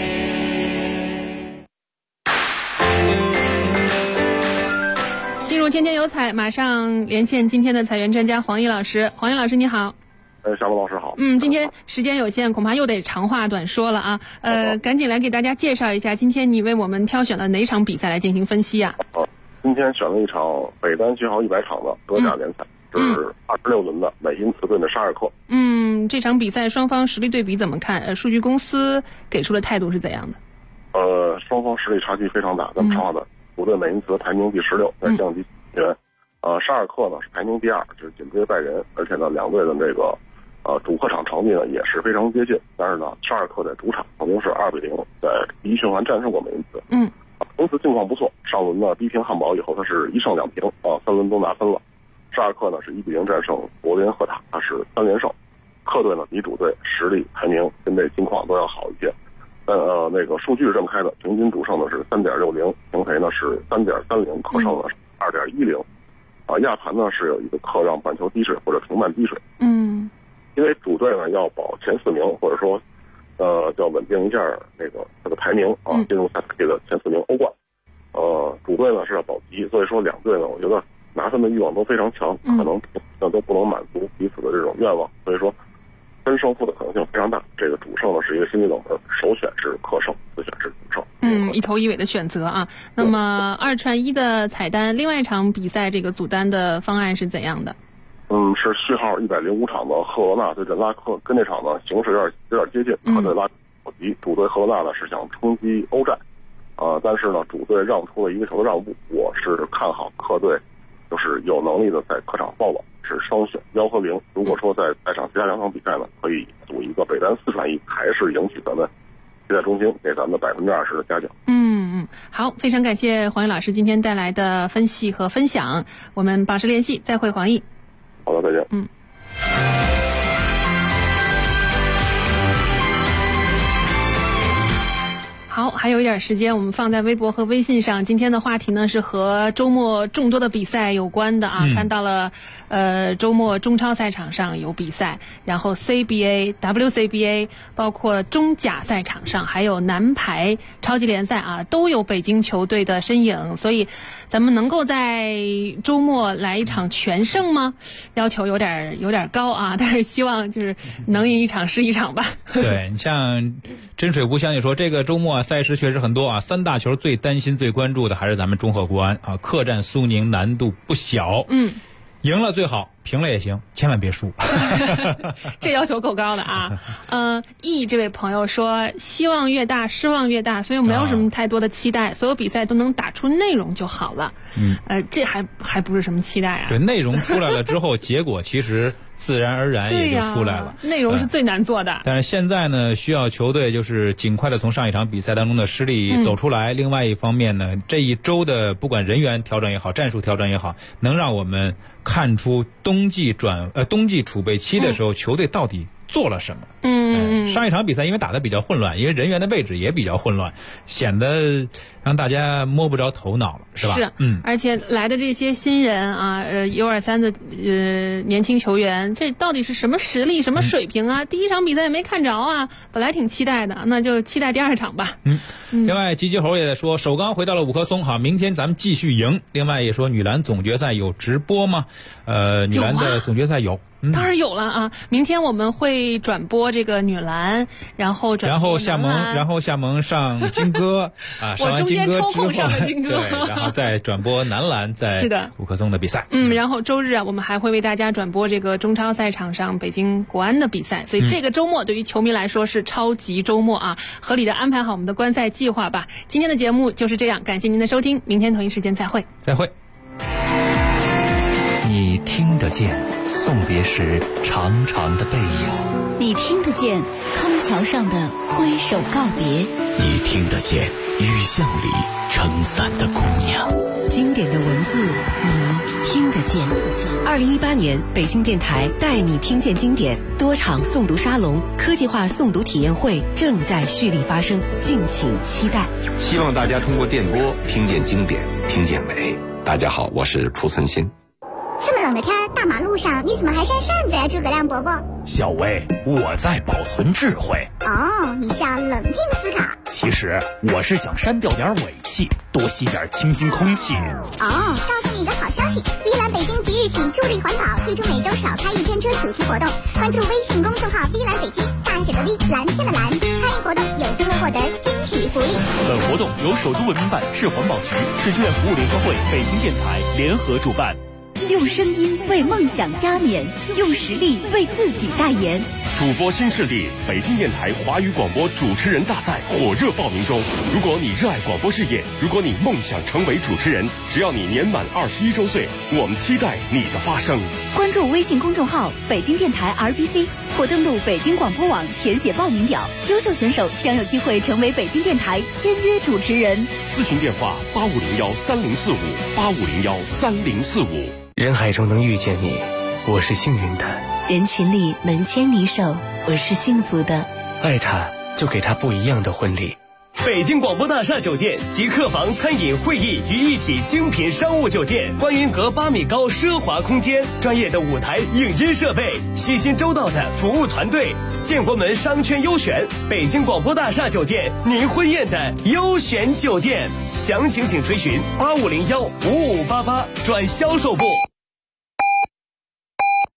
进入天天有彩，马上连线今天的彩员专家黄奕老师。黄奕老师你好。 夏萌老师好。 今天时间有限，恐怕又得长话短说了啊。赶紧来给大家介绍一下，今天你为我们挑选了哪场比赛来进行分析啊？ 今天选了一场北单序号100场的德甲联赛，是26轮的美因茨对沙尔克。 这场比赛双方实力对比怎么看？数据公司给出的态度是怎样的？ 双方实力差距非常大。咱们说的主队美因茨排名第16，在降级前，沙尔克呢是排名第2，就是紧追拜仁，而且呢两队的这个主客场成绩呢也是非常接近，但是呢沙尔克在主场曾经是2-0在第一循环战胜过美因茨。因此近况不错，上轮呢逼平汉堡以后，他是1胜2平3轮都拿分了。沙尔克呢是1-0战胜柏林赫塔，他是3连胜。客队呢比主队实力排名跟这情况都要好一些。但那个数据是这么开的，平均主胜呢是3.60，平赔呢是3.30，客胜呢是2.10。亚盘呢是有一个客让半球低水或者平半低水。因为主队呢要保前4名，或者说要稳定一下那个它的排名进入赛这个前4名欧冠。主队呢是要保级，所以说两队呢，我觉得拿分的欲望都非常强，可能都不能满足彼此的这种愿望，所以说分胜负的可能性非常大。这个主胜呢是一个心理冷门，首选是客胜，次选是主胜。 一头一尾的选择啊。那么2串1的彩单，另外一场比赛这个组单的方案是怎样的？ 是序号105场的赫罗纳对阵拉科，跟这场呢形势有点接近，客队拉科保级，主队赫罗纳呢是想冲击欧战，但是呢主队让出了1个球的让步，我是看好客队就是有能力的在客场爆冷，是双选1和0。如果说在场其他2场比赛呢，可以组一个北单4串1，还是赢取咱们期待中心给咱们的20%的嘉奖。 好，非常感谢黄奕老师今天带来的分析和分享，我们保持联系，再会黄奕。 好的，再见。 好，还有一点时间，我们放在微博和微信上。今天的话题呢是和周末众多的比赛有关的啊。看到了，周末中超赛场上有比赛，然后 CBA、WCBA， 包括中甲赛场上，还有男排超级联赛啊，都有北京球队的身影。所以，咱们能够在周末来一场全胜吗？要求有点高啊，但是希望就是能赢一场是一场吧。 对，你像真水湖相信说，这个周末赛事确实很多啊，3大球最担心、最关注的还是咱们中赫国安啊，客战苏宁难度不小。赢了最好，平了也行，千万别输。 这要求够高的啊。E 这位朋友说，希望越大，失望越大，所以没有什么太多的期待，所有比赛都能打出内容就好了。这还不是什么期待啊？ 对，内容出来了之后，结果其实自然而然也就出来了。 内容是最难做的。 但是现在呢，需要球队就是尽快的从上一场比赛当中的失利走出来。另外一方面呢，这一周的不管人员调整也好，战术调整也好，能让我们看出冬季储备期的时候，球队到底做了什么。上一场比赛因为打得比较混乱，因为人员的位置也比较混乱，显得让大家摸不着头脑了，是吧？ 是，而且来的这些新人啊，U23的年轻球员，这到底是什么实力、什么水平啊？第一场比赛也没看着啊，本来挺期待的，那就期待第2场吧。 另外，吉吉猴也在说，首钢回到了五棵松，好，明天咱们继续赢。另外也说，女篮总决赛有直播吗？女篮的总决赛有。 当然有了啊！明天我们会转播这个女篮，然后夏萌上金歌啊，上完金歌之后，对，然后再转播男篮在五棵松的比赛。 然后周日啊，我们还会为大家转播这个中超赛场上北京国安的比赛。所以这个周末对于球迷来说是超级周末啊！合理的安排好我们的观赛计划吧。今天的节目就是这样，感谢您的收听，明天同一时间再会。 再会。 你听得见送别时长长的背影， 你听得见康桥上的挥手告别， 你听得见雨巷里撑伞的姑娘。 经典的文字，你听得见。2018年北京电台带你听见经典多场诵读沙龙、科技化诵读体验会正在蓄力发生，敬请期待。 希望大家通过电波听见经典，听见美。大家好，我是蒲存昕。 这么冷的天，大马路上你怎么还扇扇子呀，诸葛亮伯伯？ 小薇，我在保存智慧。 哦，你是要冷静思考。 其实我是想删掉点尾气，多吸点清新空气。 哦，告诉你一个好消息，依兰北京即日起助力环保，推出每周少开一天车主题活动。关注微信公众号 V 兰北京，大写的 V， 蓝天的蓝，参与活动有机会获得惊喜福利。 本活动由首都文明办、市环保局、市志愿服务联合会、北京电台联合主办。 用声音为梦想加冕，用实力为自己代言。 主播新势力北京电台华语广播主持人大赛火热报名中。如果你热爱广播事业，如果你梦想成为主持人，只要你年满21周岁，我们期待你的发声。 关注微信公众号北京电台 RBC 或登录北京广播网填写报名表，优秀选手将有机会成为北京电台签约主持人。 咨询电话8501304585013045。 人海中能遇见你，我是幸运的； 人群里能牵你手，我是幸福的。 爱他，就给他不一样的婚礼。 北京广播大厦酒店集客房、餐饮、会议于一体精品商务酒店，观云阁8米高奢华空间，专业的舞台影音设备，细心周到的服务团队，建国门商圈优选，北京广播大厦酒店，您婚宴的优选酒店。详情请垂询85015588转销售部。